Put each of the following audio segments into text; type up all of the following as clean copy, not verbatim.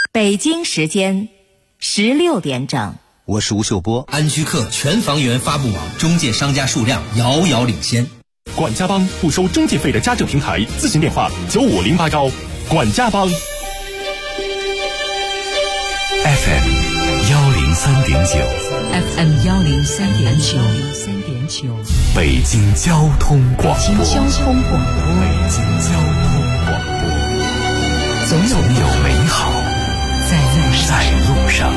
北京时间16点整。 我是吴秀波。 安居客全房源发布网中介商家数量遥遥领先。 管家帮不收中介费的家政平台，咨询电话9508管家帮。 FM 103.9 FM 103.9 北京交通广播。 北京交通广播。 总有美好在路上。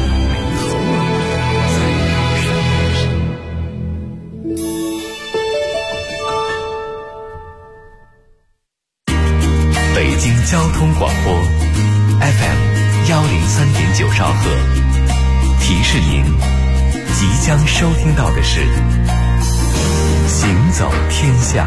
北京交通广播 FM 103.9兆赫，提示您即将收听到的是行走天下。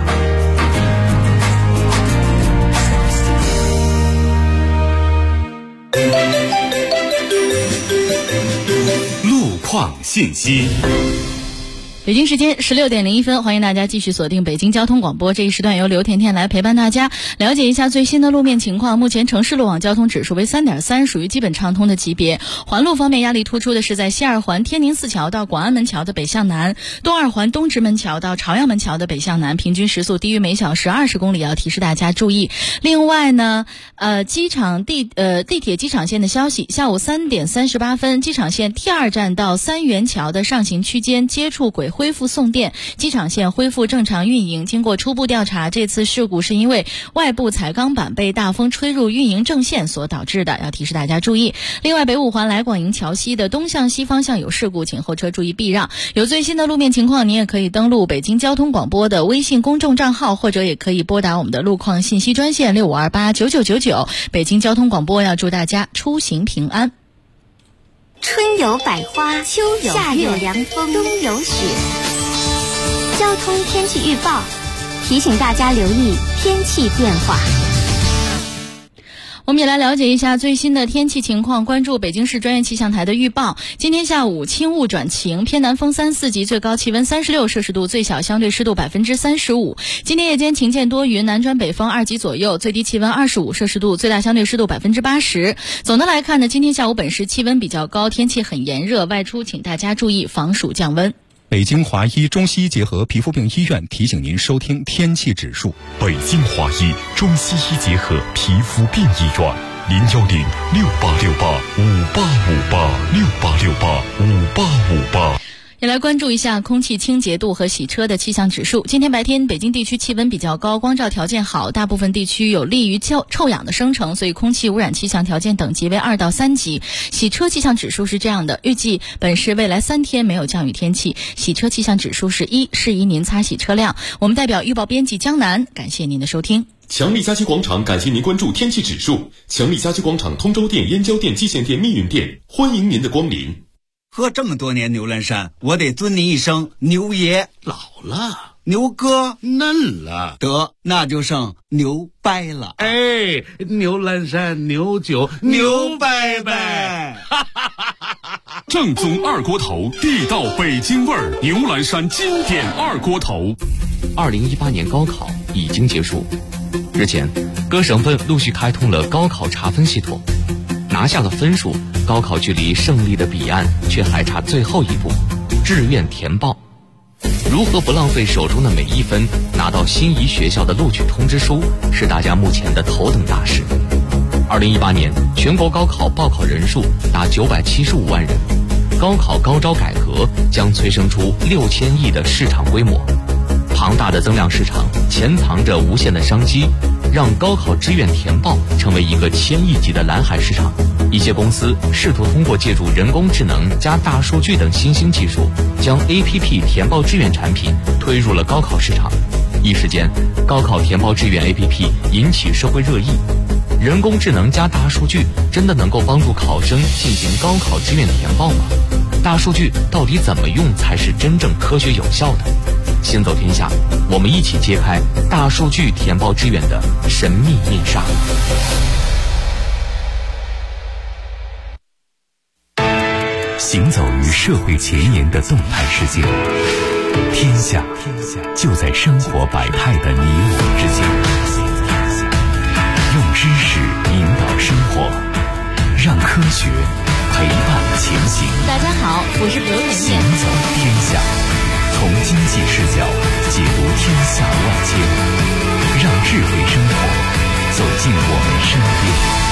路况信息。 北京时间16点01分，欢迎大家继续锁定北京交通广播。这一时段由刘甜甜来陪伴大家，了解一下最新的路面情况。目前城市路网交通指数为 3.3， 属于基本畅通的级别。环路方面，压力突出的是在西二环天宁寺桥到广安门桥的北向南，东二环东直门桥到朝阳门桥的北向南，平均时速低于每小时20公里，要提示大家注意。另外呢，地铁机场线的消息，下午3点38分，机场线 T2 站到三元桥的上行区间接触轨恢复送电，机场线恢复正常运营。经过初步调查，这次事故是因为外部彩钢板被大风吹入运营正线所导致的，要提示大家注意。另外，北五环来广营桥西的东向西方向有事故，请后车注意避让。有最新的路面情况，你也可以登录北京交通广播的微信公众账号，或者也可以拨打我们的路况信息专线65289999。北京交通广播要祝大家出行平安。 春有百花，秋有夏有凉风，冬有雪。交通天气预报提醒大家留意天气变化。 我们也来了解一下最新的天气情况，关注北京市专业气象台的预报。今天下午轻雾转晴，偏南风3、4级，最高气温36摄氏度，最小相对湿度35%。今天夜间晴间多云，南转北风2级左右，最低气温25摄氏度，最大相对湿度80%。总的来看呢，今天下午本市气温比较高，天气很炎热，外出请大家注意防暑降温。 北京华医中西医结合皮肤病医院提醒您收听天气指数。 北京华医中西医结合皮肤病医院，0106868585858，68685858。 也来关注一下空气清洁度和洗车的气象指数。今天白天北京地区气温比较高，光照条件好，大部分地区有利于臭氧的生成，所以空气污染气象条件等级为2到3级。洗车气象指数是这样的，预计本市未来3天没有降雨天气，洗车气象指数是1，适宜您擦洗车辆。我们代表预报编辑江南，感谢您的收听。 强力家居广场感谢您关注天气指数。强力家居广场通州店、燕郊店、蓟县店、密云店，欢迎您的光临。 喝这么多年牛栏山，我得尊您一声牛爷。 老了， 牛哥嫩了， 得那就剩牛掰了。 哎，牛栏山牛酒牛掰掰。 正宗二锅头，地道北京味儿，牛栏山经典二锅头。 2018年高考已经结束，日前各省份陆续开通了高考查分系统，拿下了分数，高考距离胜利的彼岸却还差最后一步，志愿填报。如何不浪费手中的每一分，拿到心仪学校的录取通知书，是大家目前的头等大事。2018年全国高考报考人数达975万人，高考高招改革将催生出6000亿的市场规模。庞大的增量市场潜藏着无限的商机，让高考志愿填报成为一个1000亿级的蓝海市场。一些公司试图通过借助人工智能加大数据等新兴技术，将 APP 填报志愿产品推入了高考市场。一时间，高考填报志愿 APP 引起社会热议。人工智能加大数据真的能够帮助考生进行高考志愿填报吗？大数据到底怎么用才是真正科学有效的？行走天下，我们一起揭开大数据填报志愿的神秘面纱。 行走于社会前沿的动态世界，天下就在生活百态的你我之间。用知识引导生活，让前行。 大家好，我是刘甜甜。 行走天下，从经济视角解读天下万千，让智慧生活走进我们身边。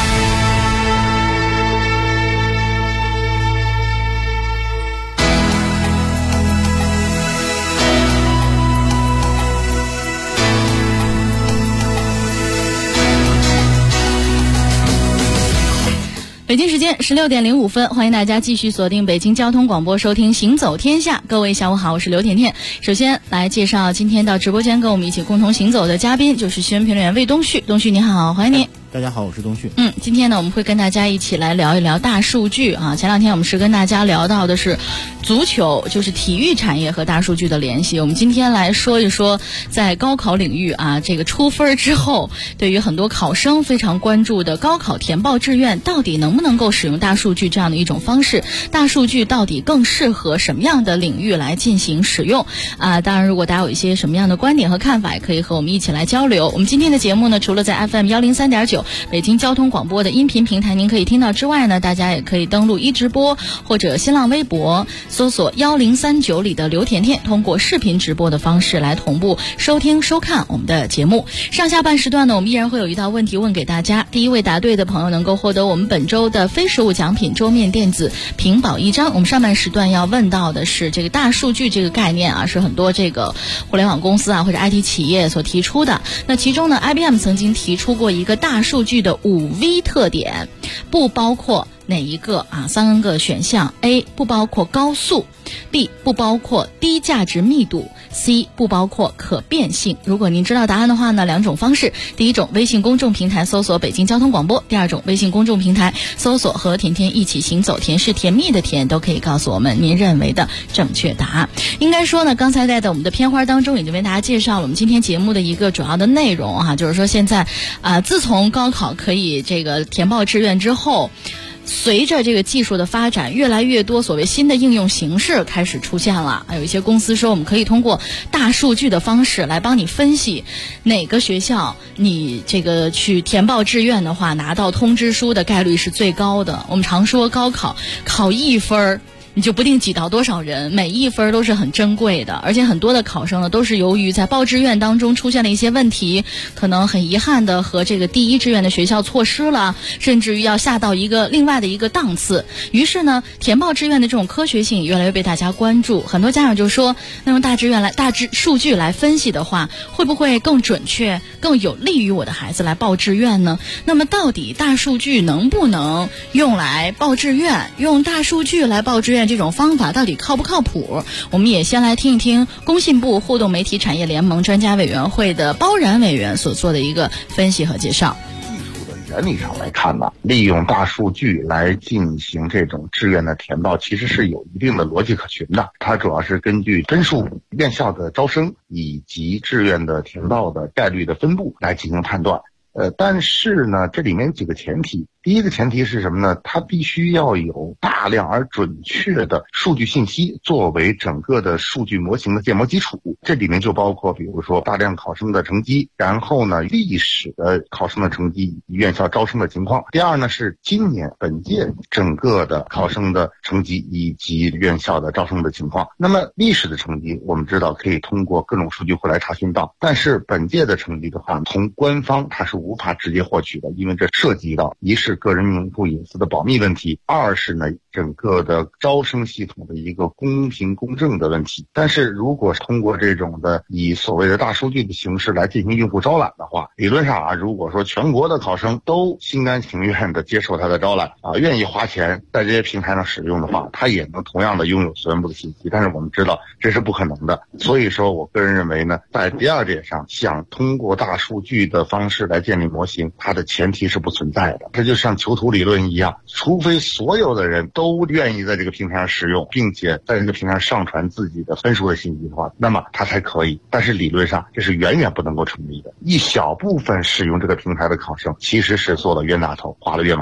北京时间16点05分，欢迎大家继续锁定北京交通广播收听行走天下。各位下午好，我是刘甜甜。首先来介绍今天到直播间跟我们一起共同行走的嘉宾，就是新闻评论员魏东旭。东旭你好，欢迎你。 大家好，我是东旭。 今天呢，我们会跟大家一起来聊一聊大数据啊。前两天我们是跟大家聊到的是足球，就是体育产业和大数据的联系。我们今天来说一说，在高考领域啊，这个出分之后，对于很多考生非常关注的高考填报志愿，到底能不能够使用大数据这样的一种方式？大数据到底更适合什么样的领域来进行使用啊？当然，如果大家有一些什么样的观点和看法，也可以和我们一起来交流。我们今天的节目呢，除了在 FM 103.9北京交通广播的音频平台您可以听到之外呢，大家也可以登录一直播或者新浪微博，搜索1039里的刘甜甜，通过视频直播的方式来同步收听收看我们的节目。上下半时段呢，我们依然会有一道问题问给大家，第一位答对的朋友能够获得我们本周的非实物奖品桌面电子屏保1张。我们上半时段要问到的是这个大数据这个概念啊，是很多这个互联网公司啊或者 IT 企业所提出的。那其中呢 IBM 曾经提出过一个大数据的5V 特点，不包括哪一个啊？3个选项 ：A 不包括高速 ，B 不包括低价值密度 ，C 不包括可变性。如果您知道答案的话呢，两种方式：第一种，微信公众平台搜索北京交通广播；第二种，微信公众平台搜索和甜甜一起行走，甜是甜蜜的甜，都可以告诉我们您认为的正确答案。应该说呢，刚才在我们的片花当中已经为大家介绍了我们今天节目的一个主要的内容哈，就是说现在自从高考可以这个填报志愿之后，随着这个技术的发展，越来越多所谓新的应用形式开始出现了。有一些公司说，我们可以通过大数据的方式来帮你分析哪个学校你这个去填报志愿的话，拿到通知书的概率是最高的。我们常说高考考1分你就不定挤到多少人，每1分都是很珍贵的，而且很多的考生呢都是由于在报志愿当中出现了一些问题，可能很遗憾的和这个第一志愿的学校错失了，甚至于要下到另外的一个档次。于是呢，填报志愿的这种科学性越来越被大家关注。很多家长就说，那用大数据来分析的话，会不会更准确，更有利于我的孩子来报志愿呢？那么到底大数据能不能用来报志愿？用大数据来报志愿这种方法到底靠不靠谱？我们也先来听一听工信部互动媒体产业联盟专家委员会的包然委员所做的一个分析和介绍。 原理上来看呢，利用大数据来进行这种志愿的填报，其实是有一定的逻辑可循的。它主要是根据分数、院校的招生以及志愿的填报的概率的分布来进行判断。但是呢，这里面几个前提。第一个前提是什么呢？它必须要有大量而准确的数据信息作为整个的数据模型的建模基础。这里面就包括比如说大量考生的成绩，然后呢历史的考生的成绩以及院校招生的情况。第二呢是今年本届整个的考生的成绩以及院校的招生的情况。那么历史的成绩我们知道可以通过各种数据库来查询到，但是本届的成绩的话，从官方它是无法直接获取的，因为这涉及到一是个人名户隐私的保密问题，二是呢整个的招生系统的一个公平公正的问题。但是如果通过这种的以所谓的大数据的形式来进行用户招揽的话，理论上如果说全国的考生都心甘情愿的接受他的招揽愿意花钱在这些平台上使用的话，他也能同样的拥有所有的信息。但是我们知道这是不可能的，所以说我个人认为呢，在第二点上想通过大数据的方式来建立模型，它的前提是不存在的。这就像囚徒理论一样，除非所有的人都愿意在这个平台上使用，并且在这个平台上上传自己的分数的信息的话，那么它才可以。但是理论上这是远远不能够成立的。一小部分使用这个平台的考生其实是做了冤大头，花了冤枉钱。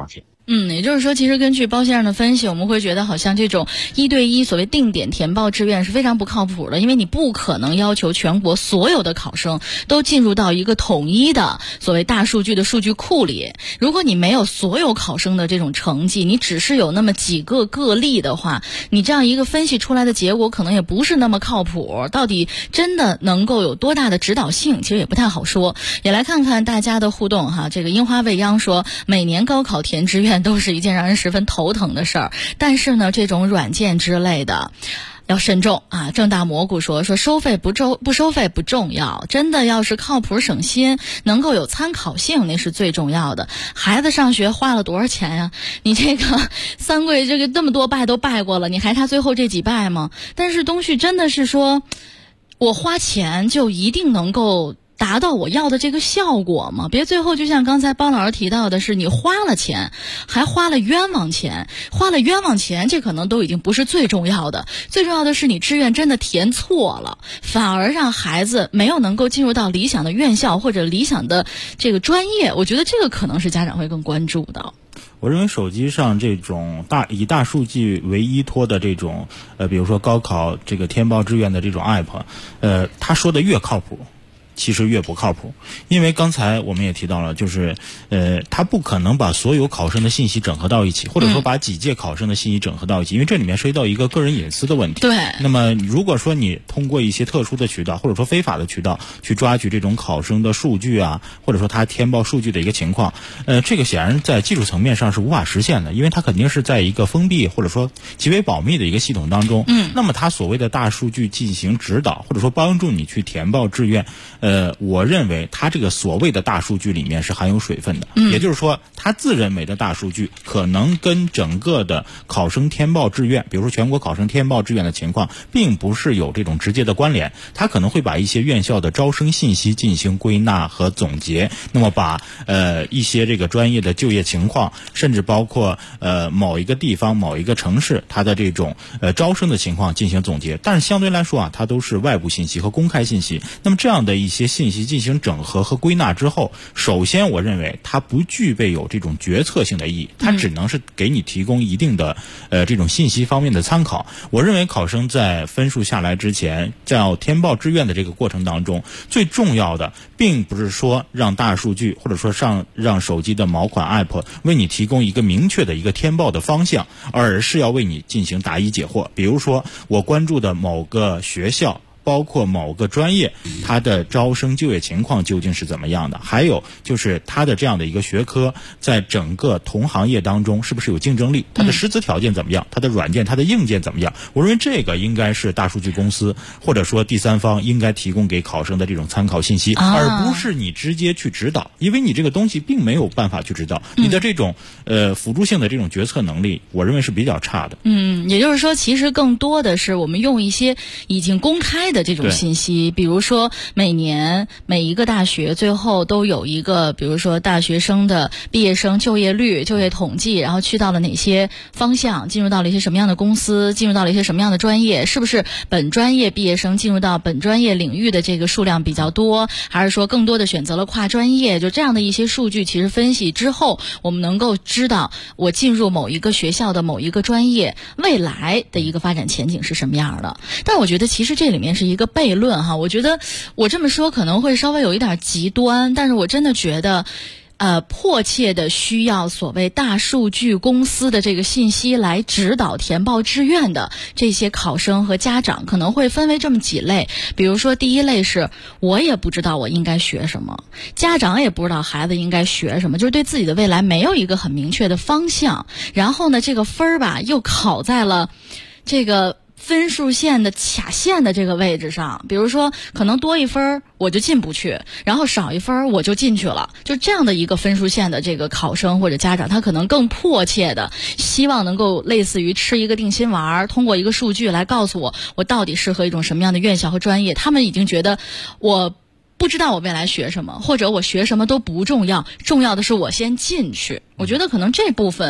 也就是说，其实根据包先生的分析，我们会觉得好像这种1对1所谓定点填报志愿是非常不靠谱的，因为你不可能要求全国所有的考生都进入到一个统一的所谓大数据的数据库里。如果你没有所有考生的这种成绩，你只是有那么几个个例的话，你这样一个分析出来的结果可能也不是那么靠谱，到底真的能够有多大的指导性，其实也不太好说。也来看看大家的互动哈。这个樱花未央说，每年高考填志愿都是一件让人十分头疼的事儿，但是呢，这种软件之类的要慎重啊。正大蘑菇说收费不收费不重要，真的要是靠谱省心，能够有参考性，那是最重要的。孩子上学花了多少钱呀？你这个三跪这个那么多拜都拜过了，你还差最后这几拜吗？但是东西真的是说我花钱就一定能够达到我要的这个效果吗？别最后就像刚才包老师提到的是，你花了钱还花了冤枉钱，这可能都已经不是最重要的，最重要的是你志愿真的填错了，反而让孩子没有能够进入到理想的院校或者理想的这个专业，我觉得这个可能是家长会更关注的。 我认为手机上这种以大数据为依托的这种比如说高考这个填报志愿的这种 app，他说的越靠谱，其实越不靠谱。因为刚才我们也提到了，就是他不可能把所有考生的信息整合到一起，或者说把几届考生的信息整合到一起，因为这里面涉及到一个个人隐私的问题。 对。 那么如果说你通过一些特殊的渠道，或者说非法的渠道去抓取这种考生的数据啊，或者说他填报数据的一个情况，这个显然在技术层面上是无法实现的，因为它肯定是在一个封闭或者说极为保密的一个系统当中。那么它所谓的大数据进行指导，或者说帮助你去填报志愿，我认为它这个所谓的大数据里面是含有水分的，也就是说他自认为的大数据可能跟整个的考生填报志愿，比如说全国考生填报志愿的情况并不是有这种直接的关联，他可能会把一些院校的招生信息进行归纳和总结，那么把一些这个专业的就业情况，甚至包括某一个地方某一个城市它的这种招生的情况进行总结，但是相对来说啊，它都是外部信息和公开信息。那么这样的一些信息进行整合和归纳之后，首先我认为它不具备有这种决策性的意义，它只能是给你提供一定的这种信息方面的参考。我认为考生在分数下来之前，在填报志愿的这个过程当中，最重要的并不是说让大数据或者说让手机的某款 app 为你提供一个明确的一个填报的方向，而是要为你进行答疑解惑。比如说我关注的某个学校，包括某个专业，它的招生就业情况究竟是怎么样的，还有就是它的这样的一个学科在整个同行业当中是不是有竞争力，它的实质条件怎么样，它的软件它的硬件怎么样。我认为这个应该是大数据公司或者说第三方应该提供给考生的这种参考信息，而不是你直接去指导，因为你这个东西并没有办法去指导，你的这种辅助性的这种决策能力我认为是比较差的。 也就是说其实更多的是我们用一些已经公开的这种信息，比如说每年每一个大学最后都有一个比如说大学生的毕业生就业率、就业统计，然后去到了哪些方向，进入到了一些什么样的公司，进入到了一些什么样的专业，是不是本专业毕业生进入到本专业领域的这个数量比较多，还是说更多的选择了跨专业，就这样的一些数据其实分析之后，我们能够知道我进入某一个学校的某一个专业未来的一个发展前景是什么样的。但我觉得其实这里面是一个悖论哈，我觉得我这么说可能会稍微有一点极端，但是我真的觉得迫切的需要所谓大数据公司的这个信息来指导填报志愿的这些考生和家长，可能会分为这么几类。比如说第一类是我也不知道我应该学什么，家长也不知道孩子应该学什么，就是对自己的未来没有一个很明确的方向，然后呢这个分儿吧又考在了这个分数线的卡线的这个位置上，比如说可能多一分我就进不去，然后少一分我就进去了，就这样的一个分数线的这个考生或者家长，他可能更迫切的希望能够类似于吃一个定心丸，通过一个数据来告诉我到底适合一种什么样的院校和专业。他们已经觉得我不知道我未来学什么，或者我学什么都不重要，重要的是我先进去。我觉得可能这部分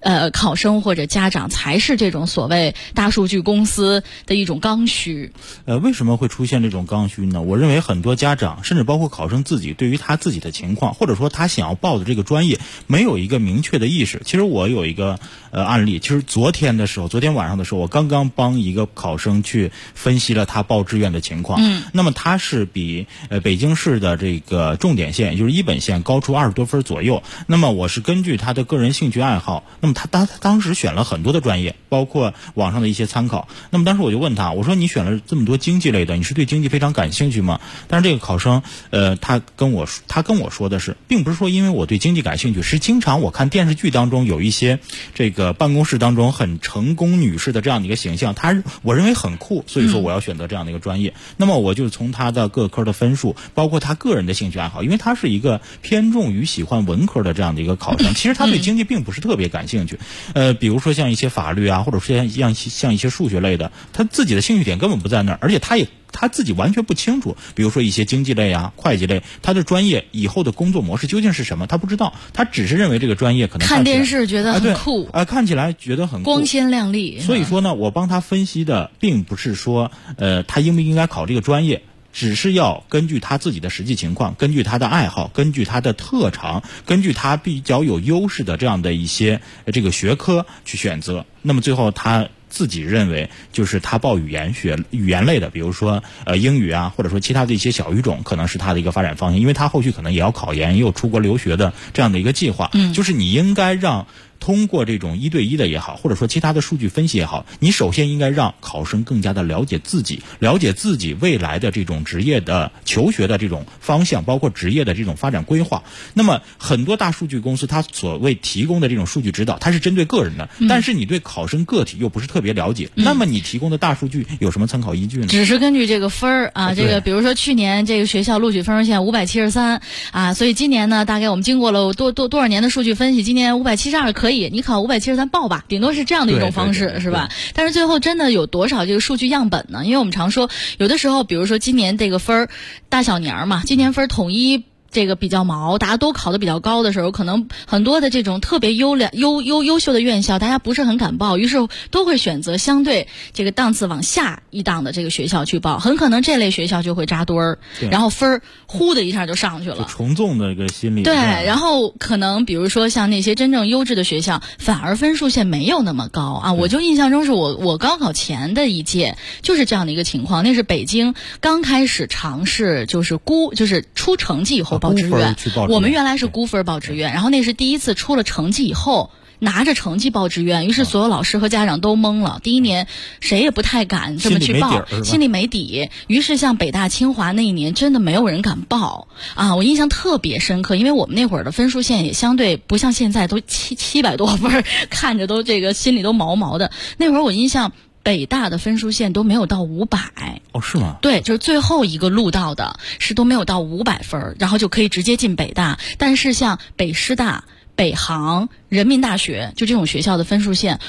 考生或者家长才是这种所谓大数据公司的一种刚需。 为什么会出现这种刚需呢？我认为很多家长甚至包括考生自己对于他自己的情况，或者说他想要报的这个专业没有一个明确的意识。其实我有一个案例，其实昨天晚上的时候，我刚刚帮一个考生去分析了他报志愿的情况。那么他是比北京市的这个重点线，也就是一本线高出20多分左右。那么我是根据他的个人兴趣爱好，那么他当时选了很多的专业，包括网上的一些参考。那么当时我就问他，我说你选了这么多经济类的，你是对经济非常感兴趣吗？但是这个考生他跟我说的是，并不是说因为我对经济感兴趣，是经常我看电视剧当中有一些这个办公室当中很成功女士的这样的一个形象，我认为很酷，所以说我要选择这样的一个专业。那么我就从他的各科的分数，包括他个人的兴趣爱好，因为他是一个偏重于喜欢文科的这样的一个考生，其实他对经济并不是特别感兴趣。比如说像一些法律啊，或者说像一些数学类的，他自己的兴趣点根本不在那儿，而且他自己完全不清楚，比如说一些经济类啊、会计类，他的专业以后的工作模式究竟是什么，他不知道，他只是认为这个专业可能看电视觉得很酷， 看起来觉得很酷， 光鲜亮丽。 所以说呢，我帮他分析的并不是说他应不应该考这个专业，只是要根据他自己的实际情况，根据他的爱好，根据他的特长，根据他比较有优势的这样的一些这个学科去选择。那么最后他自己认为，就是他报语言类的，比如说英语啊，或者说其他的一些小语种，可能是他的一个发展方向，因为他后续可能也要考研，也有出国留学的这样的一个计划。就是你应该让通过这种1对1的也好，或者说其他的数据分析也好，你首先应该让考生更加的了解自己未来的这种职业的求学的这种方向，包括职业的这种发展规划。那么很多大数据公司它所谓提供的这种数据指导，它是针对个人的，但是你对考生个体又不是特别了解，那么你提供的大数据有什么参考依据呢？ 只是根据这个分儿啊，这个比如说去年这个学校录取分数线573啊，所以今年呢，大概我们经过了多少年的数据分析，今年572可以，你考573报吧，顶多是这样的一种方式，是吧？但是最后真的有多少这个数据样本呢？因为我们常说，有的时候，比如说今年这个分儿大小年儿嘛，今年分儿统一这个比较毛，大家都考得比较高的时候，可能很多的这种特别优秀的院校，大家不是很敢报，于是都会选择相对这个档次往下一档的这个学校去报，很可能这类学校就会扎堆儿，然后分儿呼的一下就上去了， 从众的一个心理。 对，然后可能比如说像那些真正优质的学校，反而分数线没有那么高啊。我就印象中是我高考前的一届就是这样的一个情况，那是北京刚开始尝试就是出成绩以后报志愿，我们原来是估分报志愿，然后那是第一次出了成绩以后拿着成绩报志愿，于是所有老师和家长都懵了。第一年谁也不太敢这么去报，心里没底。于是像北大清华那一年真的没有人敢报啊！我印象特别深刻，因为我们那会儿的分数线也相对不像现在都700多分，看着都这个心里都毛毛的。那会儿我印象北大的分数线都没有到500。 哦，是吗？ 对，就是最后一个录到的是都没有到500分，然后就可以直接进北大。但是像北师大、北航、人民大学，就这种学校的分数线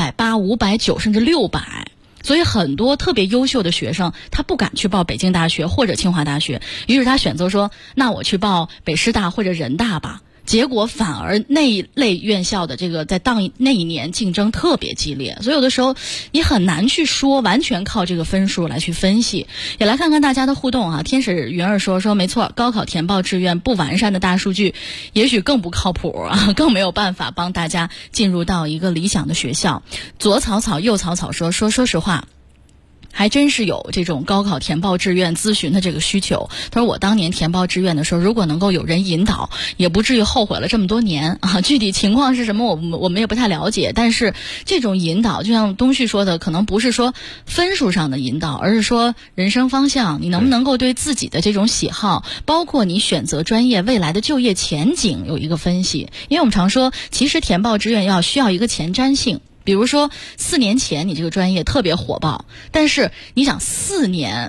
580、590甚至600。所以很多特别优秀的学生，他不敢去报北京大学或者清华大学，于是他选择说，那我去报北师大或者人大吧。结果反而那一类院校的这个在那一年竞争特别激烈，所以有的时候你很难去说完全靠这个分数来去分析。也来看看大家的互动啊，天使云儿说没错，高考填报志愿不完善的大数据也许更不靠谱啊，更没有办法帮大家进入到一个理想的学校。左草草右草草说实话，还真是有这种高考填报志愿咨询的这个需求。他说我当年填报志愿的时候，如果能够有人引导，也不至于后悔了这么多年啊。具体情况是什么我们也不太了解，但是这种引导就像东旭说的，可能不是说分数上的引导，而是说人生方向，你能不能够对自己的这种喜好，包括你选择专业未来的就业前景有一个分析。因为我们常说其实填报志愿需要一个前瞻性，比如说4年前你这个专业特别火爆，但是你想4年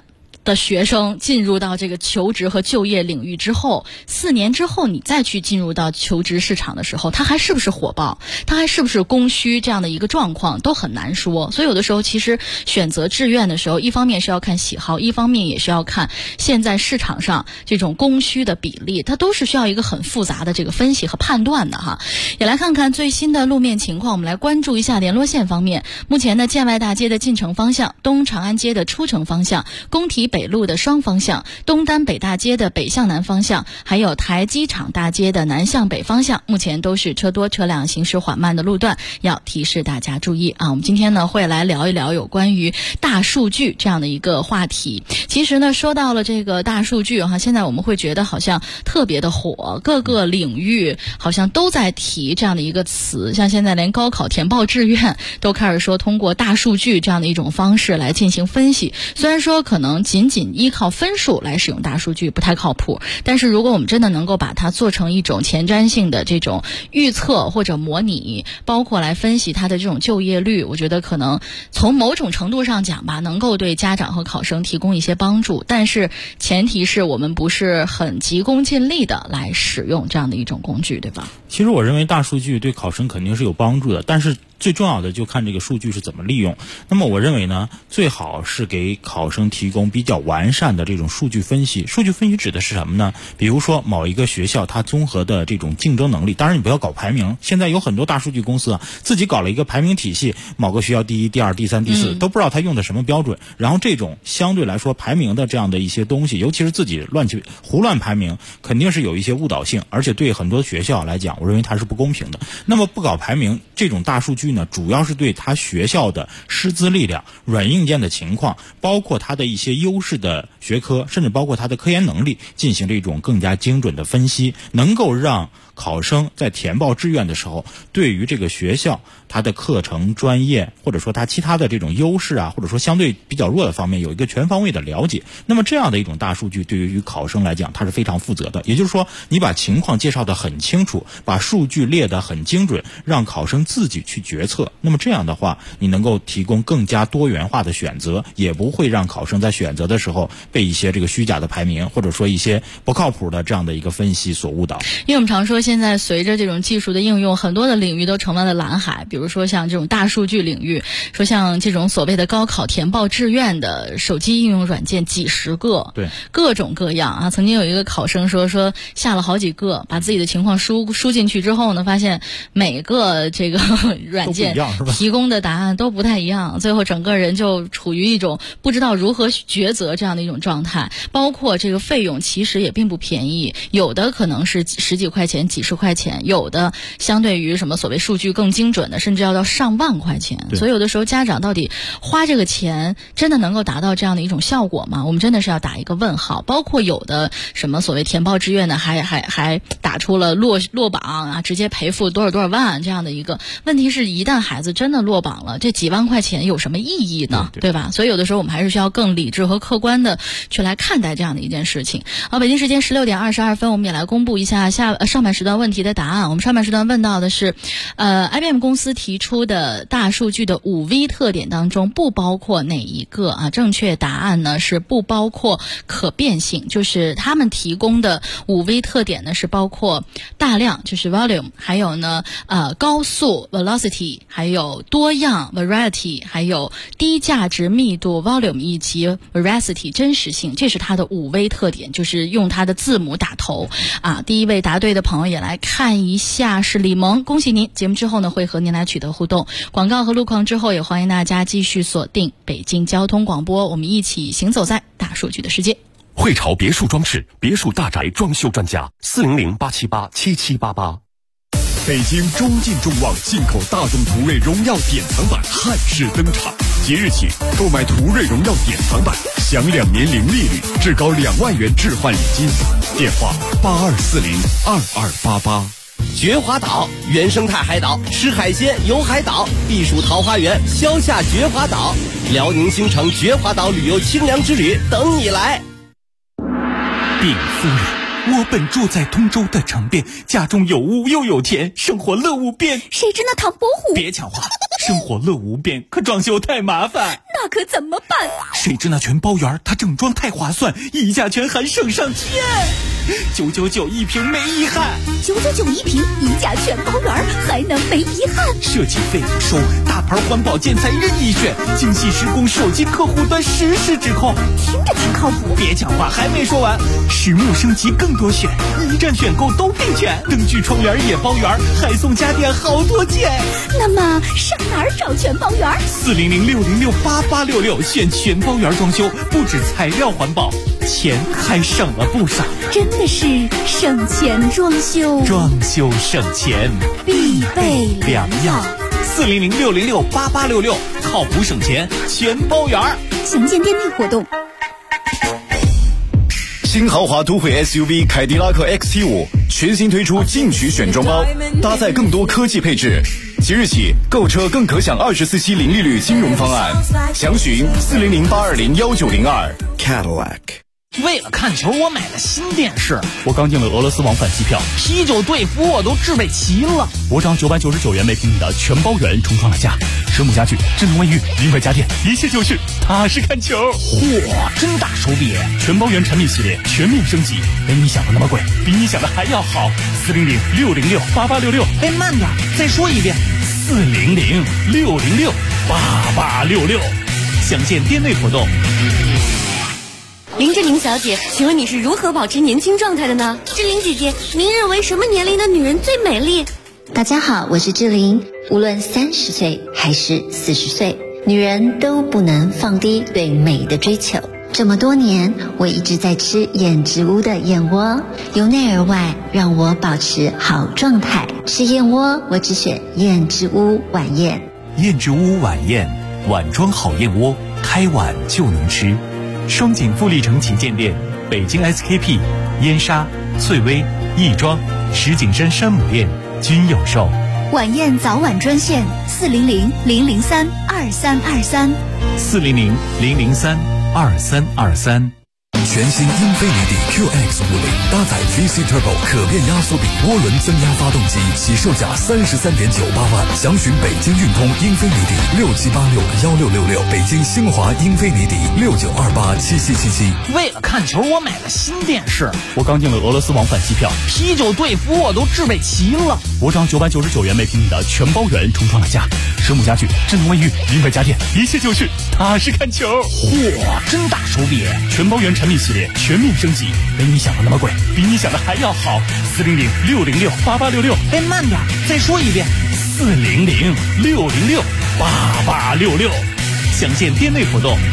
的学生进入到这个求职和就业领域之后，4年之后你再去进入到求职市场的时候，它还是不是火爆，它还是不是供需这样的一个状况都很难说。所以有的时候其实选择志愿的时候，一方面是要看喜好，一方面也是要看现在市场上这种供需的比例，它都是需要一个很复杂的这个分析和判断的哈。也来看看最新的路面情况，我们来关注一下联络线方面。目前呢，建外大街的进城方向、东长安街的出城方向、工体北路的双方向、东单北大街的北向南方向，还有台机场大街的南向北方向，目前都是车多车辆行驶缓慢的路段，要提示大家注意啊。我们今天呢会来聊一聊有关于大数据这样的一个话题。其实呢，说到了这个大数据哈，现在我们会觉得好像特别的火，各个领域好像都在提这样的一个词，像现在连高考填报志愿都开始说通过大数据这样的一种方式来进行分析。虽然说可能仅依靠分数来使用大数据不太靠谱，但是如果我们真的能够把它做成一种前瞻性的这种预测或者模拟，包括来分析它的这种就业率，我觉得可能从某种程度上讲吧，能够对家长和考生提供一些帮助，但是前提是我们不是很急功近利的来使用这样的一种工具，对吧？ 其实我认为大数据对考生肯定是有帮助的，但是最重要的就看这个数据是怎么利用。那么我认为呢，最好是给考生提供比较完善的这种数据分析。数据分析指的是什么呢？比如说某一个学校它综合的这种竞争能力，当然你不要搞排名，现在有很多大数据公司啊，自己搞了一个排名体系，某个学校第1、第2、第3、第4，都不知道他用的什么标准。然后这种相对来说排名的这样的一些东西，尤其是自己胡乱排名，肯定是有一些误导性，而且对很多学校来讲，我认为它是不公平的。那么不搞排名，这种大数据呢，主要是对他学校的师资力量、软硬件的情况，包括他的一些优势的学科，甚至包括他的科研能力，进行这种更加精准的分析，能够让考生在填报志愿的时候，对于这个学校它的课程专业，或者说它其他的这种优势啊，或者说相对比较弱的方面，有一个全方位的了解。那么这样的一种大数据对于考生来讲，它是非常负责的。也就是说，你把情况介绍得很清楚，把数据列得很精准，让考生自己去决策。那么这样的话，你能够提供更加多元化的选择，也不会让考生在选择的时候被一些这个虚假的排名，或者说一些不靠谱的这样的一个分析所误导。 因为我们常说现在随着这种技术的应用，很多的领域都成为了蓝海，比如说像这种大数据领域，说像这种所谓的高考填报志愿的手机应用软件几十个，对，各种各样啊。曾经有一个考生说下了好几个，把自己的情况输进去之后呢，发现每个这个软件提供的答案都不太一样，最后整个人就处于一种不知道如何抉择这样的一种状态。包括这个费用其实也并不便宜，有的可能是10几块钱、几十块钱，有的相对于什么所谓数据更精准的，甚至要到上万块钱。所以有的时候家长到底花这个钱真的能够达到这样的一种效果吗？我们真的是要打一个问号。包括有的什么所谓填报志愿的还打出了落榜啊，直接赔付多少万这样的一个问题。是一旦孩子真的落榜了，这几万块钱有什么意义呢？对吧？所以有的时候我们还是需要更理智和客观的去来看待这样的一件事情。好，北京时间16点22分，我们也来公布一下上半时段问题的答案。我们上半时段问到的是IBM 公司提出的大数据的5V 特点当中不包括哪一个啊？正确答案呢是不包括可变性，就是他们提供的5V 特点呢是包括大量，就是 volume， 还有呢高速 velocity， 还有多样 variety， 还有低价值密度 volume， 以及 veracity 真实性，这是它的5V 特点，就是用它的字母打头啊。第一位答对的朋友也来看一下是李萌，恭喜您！节目之后呢会和您来取得互动。广告和路况之后，也欢迎大家继续锁定北京交通广播，我们一起行走在大数据的世界。 汇潮别墅装饰，别墅大宅装修专家，400-878-7788。北京中进重旺进口大众途锐荣耀典藏版汉式登场，即日起购买途锐荣耀典藏版，享2年零利率，至高2万元置换礼金。电话82402288。 绝华岛，原生态海岛，吃海鲜游海岛，避暑桃花源，消夏绝华岛，辽宁新城绝华岛旅游清凉之旅等你来。 禀夫人，我本住在通州的城边，家中有屋又有田，生活乐无边。 谁知那唐伯虎？ 别抢话，生活乐无边，可装修太麻烦。 哪可怎么办？ 谁知那全包圆它整装太划算，溢价全含省上天，999一瓶没遗憾 ，999一瓶溢价全包圆还能没遗憾？ 设计费收，大牌环保建材任意选，精细施工，手机客户端实时指控， 听着挺靠谱。 别讲话，还没说完，实木升级更多选，一站选购都并全，灯具窗帘也包圆，还送家电好多件。 那么上哪儿找全包圆？400-606-8866，选全包圆装修，不止材料环保，钱还省了不少。真的是省钱装修， 装修省钱必备良药。 400-606-8866，靠谱省钱全包圆。 详见店内活动。 新豪华都会 SUV 凯迪拉克 XT5 全新推出进取选装包，搭载更多科技配置。即日起购车更可享24期零利率金融方案，详询400-820-1902 Cadillac。 为了看球，我买了新电视。 我刚订了俄罗斯往返机票， 啤酒队服我都置备齐了。 我涨999元每平米的全包圆重创了价，实木家具、智能卫浴、零块家电，一切就是踏实看球。 嚯，真大手笔！ 全包圆产品系列全面升级，没你想的那么贵，比你想的还要好。400-606-8866。 哎，慢点，再说一遍。 400-606-8866。详见店内活动。 林志玲小姐，请问你是如何保持年轻状态的呢？志玲姐姐，您认为什么年龄的女人最美丽？ 大家好，我是志玲。无论30岁还是40岁，女人都不能放低对美的追求。这么多年，我一直在吃燕之屋的燕窝，由内而外让我保持好状态。吃燕窝，我只选燕之屋晚宴。 燕之屋晚宴，碗装好燕窝，开碗就能吃。双井富力城旗舰店、北京 SKP、燕莎、翠微、亦庄、石景山山姆店均有售。 晚宴早晚专线400-003-2323 400-003-2323。 全新英菲尼迪 QX50 搭载 VC Turbo 可变压缩比涡轮增压发动机，起售价33.98万。详询北京运通英菲尼迪6786-1666，北京星华英菲尼迪6928-7777。 为了看球，我买了新电视。 我刚订了俄罗斯往返机票， 啤酒队服我都置备齐了。 我涨999元每平米的全包圆重创了价，实木家具、智能卫浴、零块家电，一切就是踏实看球。 嚯，真大手笔！ 全包圆产品系列全面升级，没你想的那么贵，比你想的还要好。400-606-8866。 哎，慢点，再说一遍。 400-606-8866。详见店内活动。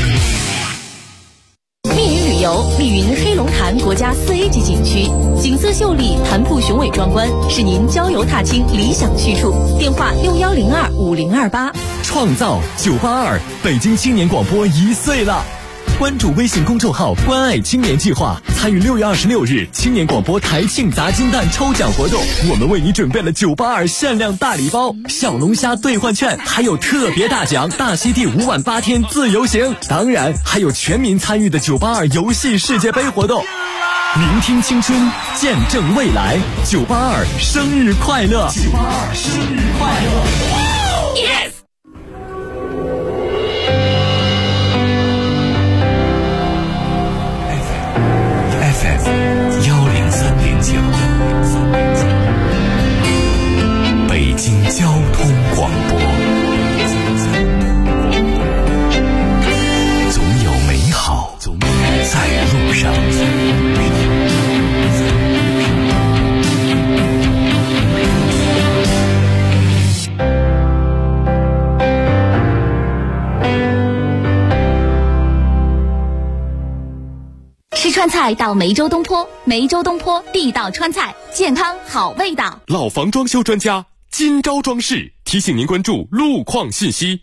密云旅游，密云黑龙潭国家4A 级景区，景色秀丽，潭瀑雄伟壮观，是您郊游踏青理想去处。电话6102-5028。 创造982，北京青年广播1岁了。关注微信公众号关爱青年计划，参与6月26日青年广播台庆砸金蛋抽奖活动，我们为你准备了982限量大礼包、小龙虾兑换券，还有特别大奖大溪地5晚8天自由行，当然还有全民参与的982游戏世界杯活动。聆听青春，见证未来，982生日快乐！982生日快乐 ！Yes。 103.9，北京交通广播。总有美好在路上。 吃川菜到梅州东坡，梅州东坡地道川菜，健康好味道。 老房装修专家金招装饰提醒您关注路况信息。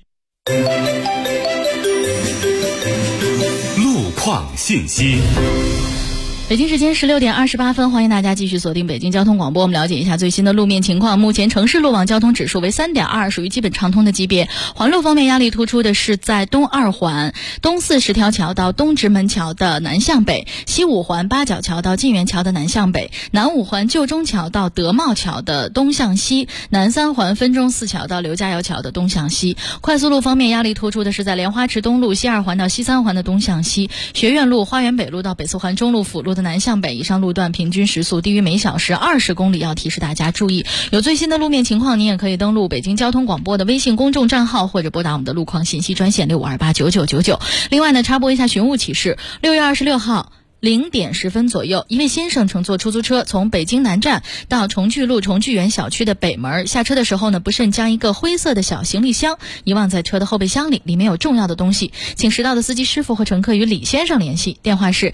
路况信息。 北京时间16点28分，欢迎大家继续锁定北京交通广播。我们了解一下最新的路面情况。目前城市路网交通指数为3.2，属于基本畅通的级别。环路方面，压力突出的是在东2环东4十条桥到东直门桥的南向北，西5环八角桥到晋源桥的南向北，南5环旧中桥到德茂桥的东向西，南3环分钟寺桥到刘家窑桥的东向西。快速路方面，压力突出的是在莲花池东路西2环到西3环的东向西，学院路、花园北路到北4环中路辅路的南向北，以上路段平均时速低于每小时20公里，要提示大家注意。有最新的路面情况，您也可以登录北京交通广播的微信公众账号，或者拨打我们的路况信息专线65289999。另外呢，插播一下寻物启事：6月26号。0点10分左右，一位先生乘坐出租车从北京南站到重聚路重聚园小区的北门，下车的时候呢，不慎将一个灰色的小行李箱遗忘在车的后备箱里，里面有重要的东西，请识到的司机师傅和乘客与李先生联系，电话是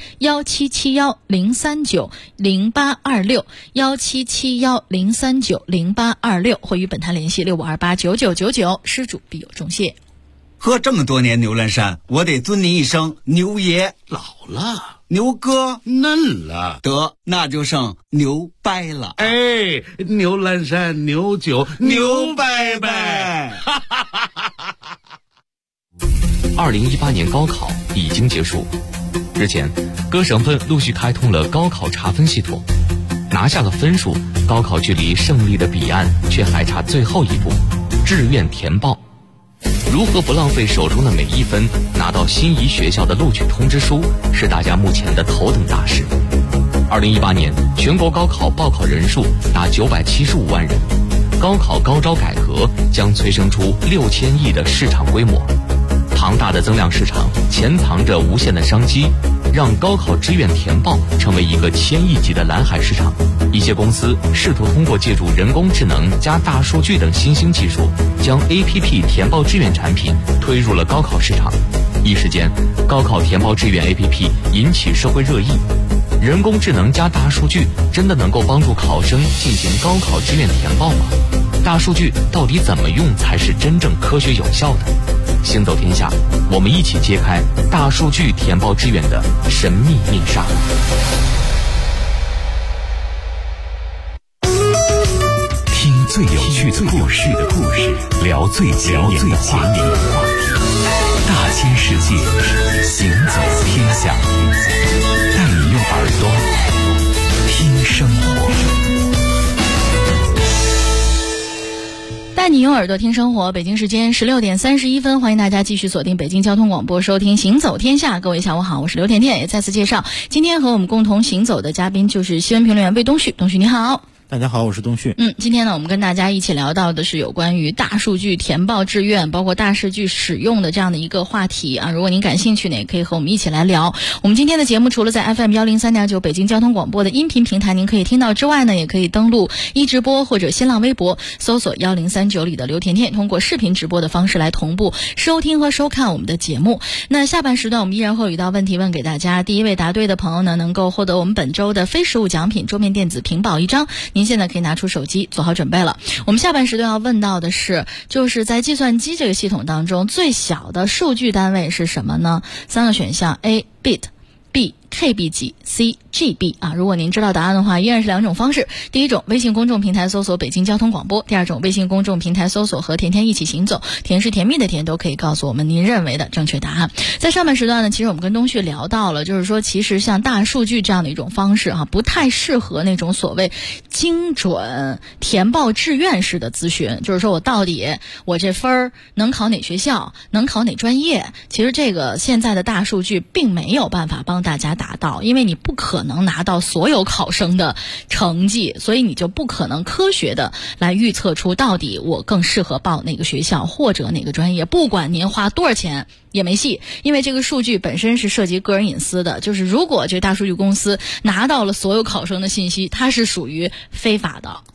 1771-039-0826 1771-039-0826，或与本台联系65289999，施主必有重谢。 喝这么多年牛栏山，我得尊您一声牛爷。 老了， 牛哥嫩了， 得那就剩牛掰了。 哎，牛栏山牛酒牛掰掰。 2018年高考已经结束，日前各省份陆续开通了高考查分系统，拿下了分数，高考距离胜利的彼岸却还差最后一步，志愿填报。如何不浪费手中的每一分，拿到心仪学校的录取通知书，是大家目前的头等大事。2018年全国高考报考人数达975万人，高考高招改革将催生出6000亿的市场规模。庞大的增量市场潜藏着无限的商机，让高考志愿填报成为一个1000亿级的蓝海市场。一些公司试图通过借助人工智能加大数据等新兴技术，将 APP 填报志愿产品推入了高考市场。一时间，高考填报志愿 APP 引起社会热议。人工智能加大数据真的能够帮助考生进行高考志愿填报吗？大数据到底怎么用才是真正科学有效的？行走天下，我们一起揭开大数据填报志愿的神秘面纱。 听最有趣的故事，聊最前沿的话题。大千世界，行走天下，带你用耳朵听生活。 带你用耳朵听生活。北京时间16点31分，欢迎大家继续锁定北京交通广播，收听行走天下。各位下午好，我是刘甜甜。也再次介绍今天和我们共同行走的嘉宾就是新闻评论员魏东旭。东旭你好。 大家好，我是东旭。 今天呢，我们跟大家一起聊到的是有关于大数据填报志愿，包括大数据使用的这样的一个话题啊。如果您感兴趣呢，也可以和我们一起来聊。我们今天的节目除了在 FM 103.9北京交通广播的音频平台您可以听到之外呢，也可以登录一直播或者新浪微博搜索1039里的刘甜甜，通过视频直播的方式来同步收听和收看我们的节目。那下半时段我们依然会有一道问题问给大家，第一位答对的朋友呢，能够获得我们本周的非实物奖品桌面电子屏保1张。您现在可以拿出手机做好准备了。我们下半时段要问到的是，就是在计算机这个系统当中，最小的数据单位是什么呢？3个选项 A bit B KB 级 C GB 啊，如果您知道答案的话，依然是2种方式。第一种，微信公众平台搜索北京交通广播；第二种，微信公众平台搜索和甜甜一起行走，甜是甜蜜的甜，都可以告诉我们您认为的正确答案。在上半时段呢，其实我们跟东旭聊到了，就是说其实像大数据这样的一种方式不太适合那种所谓精准填报志愿式的咨询，就是说我到底我这分能考哪学校，能考哪专业，其实这个现在的大数据并没有办法帮大家达到，因为你不可能拿到所有考生的成绩，所以你就不可能科学的来预测出到底我更适合报哪个学校或者哪个专业，不管您花多少钱也没戏，因为这个数据本身是涉及个人隐私的，就是如果这大数据公司拿到了所有考生的信息，它是属于非法的。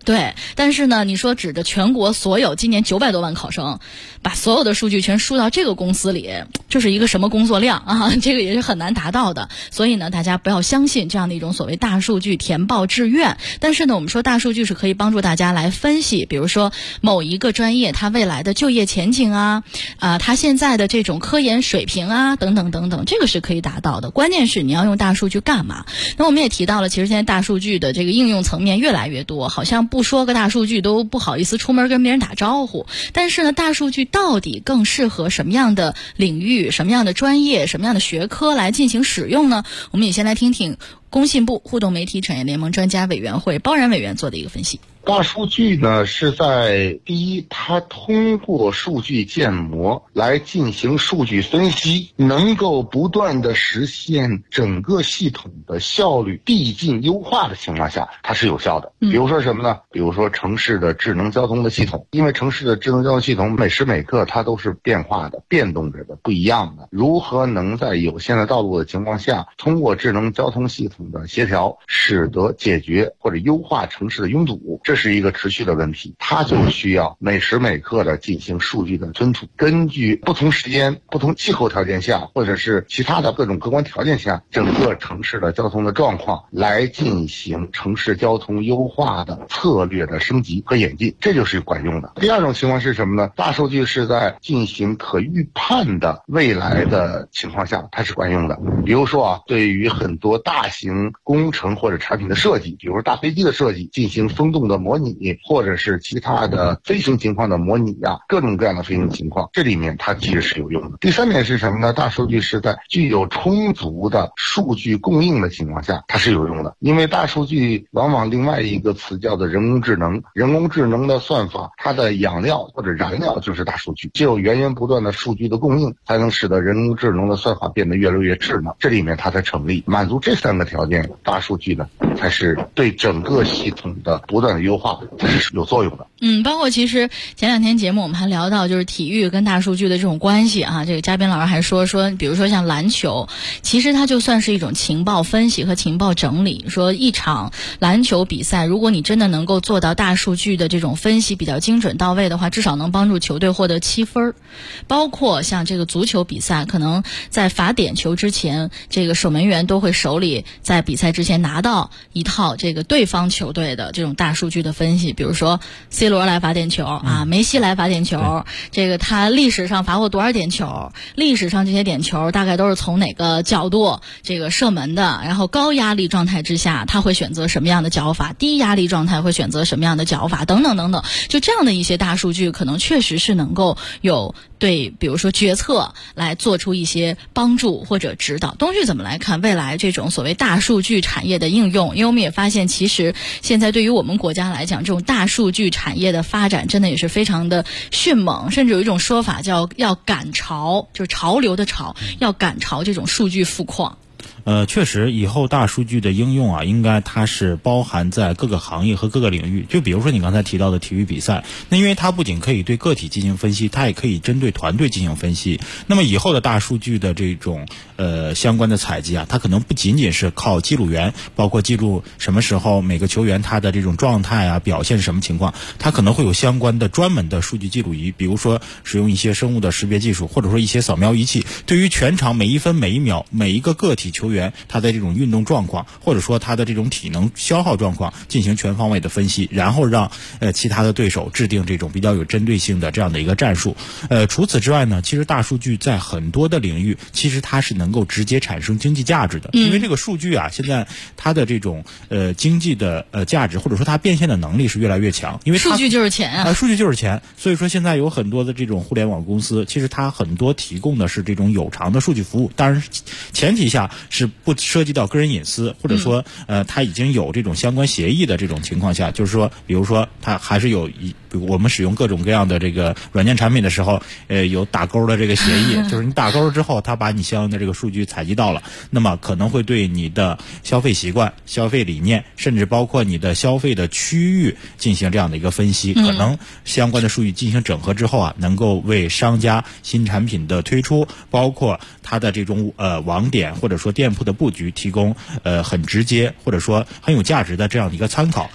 对，但是呢，你说指着全国所有今年900多万考生，把所有的数据全输到这个公司里，这是一个什么工作量啊？这个也是很难达到的。所以呢，大家不要相信这样的一种所谓大数据填报志愿。但是呢，我们说大数据是可以帮助大家来分析，比如说某一个专业它未来的就业前景啊，它现在的这种科研水平啊，等等等等，这个是可以达到的。关键是你要用大数据干嘛？那我们也提到了，其实现在大数据的这个应用层面越来越多，好像不说个大数据都不好意思出门跟别人打招呼。但是呢，大数据到底更适合什么样的领域、什么样的专业、什么样的学科来进行使用呢？我们也先来听听工信部互动媒体产业联盟专家委员会包然委员做的一个分析。 大数据呢，是在第一，它通过数据建模来进行数据分析，能够不断的实现整个系统的效率递进优化的情况下，它是有效的。比如说什么呢？比如说城市的智能交通的系统，因为城市的智能交通系统每时每刻它都是变化的、变动着的、不一样的。如何能在有限的道路的情况下，通过智能交通系统的协调，使得解决或者优化城市的拥堵，这是一个持续的问题，它就需要每时每刻的进行数据的吞吐，根据不同时间、不同气候条件下，或者是其他的各种客观条件下，整个城市的交通的状况来进行城市交通优化的策略的升级和演进，这就是管用的。第二种情况是什么呢？大数据是在进行可预判的未来的情况下，它是管用的。比如说对于很多大型工程或者产品的设计，比如说大飞机的设计，进行风洞的模拟，或者是其他的飞行情况的模拟各种各样的飞行情况，这里面它其实是有用的。第三点是什么呢？大数据是在具有充足的数据供应的情况下，它是有用的。因为大数据往往另外一个词叫做人工智能，人工智能的算法，它的养料或者燃料就是大数据，只有源源不断的数据的供应，才能使得人工智能的算法变得越来越智能，这里面它才成立。满足这3个条件，大数据呢才是对整个系统的不断的优化才是有作用的。 包括其实前2天节目我们还聊到就是体育跟大数据的这种关系这个嘉宾老师还说比如说像篮球，其实它就算是一种情报分析和情报整理，说一场篮球比赛，如果你真的能够做到大数据的这种分析比较精准到位的话，至少能帮助球队获得7分。包括像这个足球比赛，可能在罚点球之前，这个守门员都会手里在比赛之前拿到一套这个对方球队的这种大数据的分析，比如说 C 罗来罚点球梅西来罚点球，这个他历史上罚过多少点球，历史上这些点球大概都是从哪个角度这个射门的，然后高压力状态之下他会选择什么样的脚法，低压力状态会选择什么样的脚法，等等等等。就这样的一些大数据可能确实是能够有对比如说决策来做出一些帮助或者指导。东旭怎么来看未来这种所谓大数据产业的应用？因为我们也发现其实现在对于我们国家来讲，这种大数据产业的发展真的也是非常的迅猛，甚至有一种说法叫要赶潮，就是潮流的潮，要赶潮这种数据富矿。 确实以后大数据的应用应该它是包含在各个行业和各个领域。就比如说你刚才提到的体育比赛，那因为它不仅可以对个体进行分析，它也可以针对团队进行分析。那么以后的大数据的这种相关的采集它可能不仅仅是靠记录员，包括记录什么时候每个球员他的这种状态表现是什么情况，它可能会有相关的专门的数据记录仪，比如说使用一些生物的识别技术，或者说一些扫描仪器，对于全场每1分每1秒每一个个体球员他的这种运动状况，或者说他的这种体能消耗状况进行全方位的分析，然后让其他的对手制定这种比较有针对性的这样的一个战术。除此之外呢，其实大数据在很多的领域其实它是能够直接产生经济价值的。因为这个数据现在它的这种经济的价值，或者说它变现的能力是越来越强。因为数据就是钱数据就是钱。所以说现在有很多的这种互联网公司，其实它很多提供的是这种有偿的数据服务，当然前提下是不涉及到个人隐私，或者说它已经有这种相关协议的这种情况下，就是说比如说它还是有我们使用各种各样的这个软件产品的时候有打勾的这个协议，就是你打勾之后它把你相应的这个数据采集到了，那么可能会对你的消费习惯、消费理念，甚至包括你的消费的区域进行这样的一个分析，可能相关的数据进行整合之后能够为商家新产品的推出，包括它的这种网点或者说店铺的布局提供很直接或者说很有价值的这样的一个参考。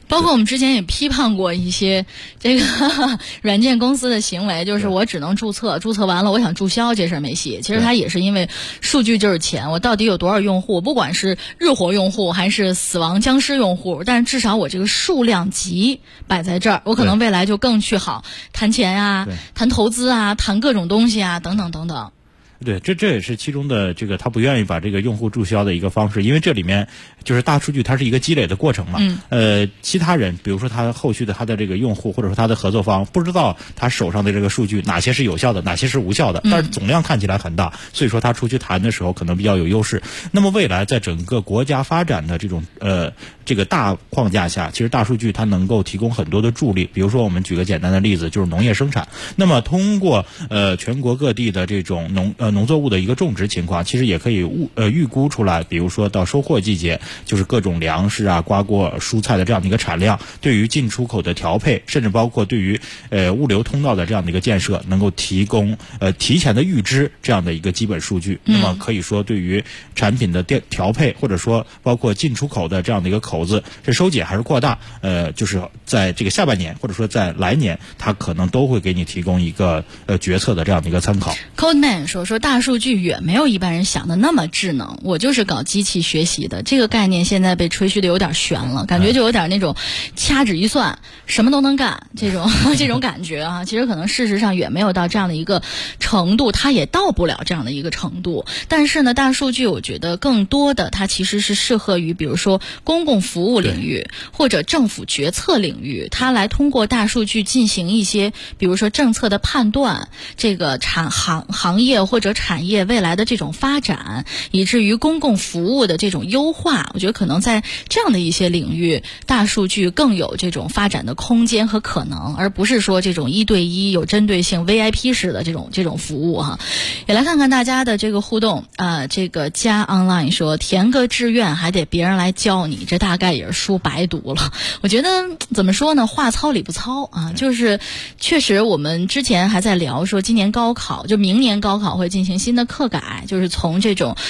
包括我们之前也批判过一些这个软件公司的行为，就是我只能注册完了我想注销，这事儿没戏。其实它也是因为数据就是钱，我到底有多少用户，不管是日活用户还是死亡僵尸用户，但是至少我这个数量级摆在这儿，我可能未来就更去好谈钱啊，谈投资啊，谈各种东西啊，等等等等。 对，这也是其中的这个他不愿意把这个用户注销的一个方式，因为这里面就是大数据它是一个积累的过程嘛。其他人比如说他后续的他的这个用户或者说他的合作方不知道他手上的这个数据哪些是有效的，哪些是无效的，但是总量看起来很大，所以说他出去谈的时候可能比较有优势。那么未来在整个国家发展的这种这个大框架下，其实大数据它能够提供很多的助力。比如说我们举个简单的例子，就是农业生产。那么通过全国各地的这种农作物的一个种植情况，其实也可以预估出来，比如说到收获季节，就是各种粮食啊、瓜果、蔬菜的这样的一个产量，对于进出口的调配，甚至包括对于物流通道的这样的一个建设，能够提供提前的预知这样的一个基本数据。那么可以说对于产品的调配，或者说包括进出口的这样的一个口子是收紧还是扩大，就是在这个下半年或者说在来年，它可能都会给你提供一个决策的这样的一个参考。 Codeman 说大数据远没有一般人想的那么智能，我就是搞机器学习的，这个概念现在被吹嘘的有点悬了，感觉就有点那种掐指一算什么都能干这种感觉啊。其实可能事实上远没有到这样的一个程度，它也到不了这样的一个程度。但是呢，大数据我觉得更多的它其实是适合于比如说公共服务领域或者政府决策领域，它来通过大数据进行一些比如说政策的判断，这个行业或者产业未来的这种发展，以至于公共服务的这种优化，我觉得可能在这样的一些领域，大数据更有这种发展的空间和可能，而不是说这种1对1有针对性 VIP 式的这种服务哈。也来看看大家的这个互动这个加 online 说填个志愿还得别人来教你，这大概也是书白读了。我觉得怎么说呢，话糙理不糙啊，就是确实我们之前还在聊说今年高考就明年高考会进行新的课改，就是从这种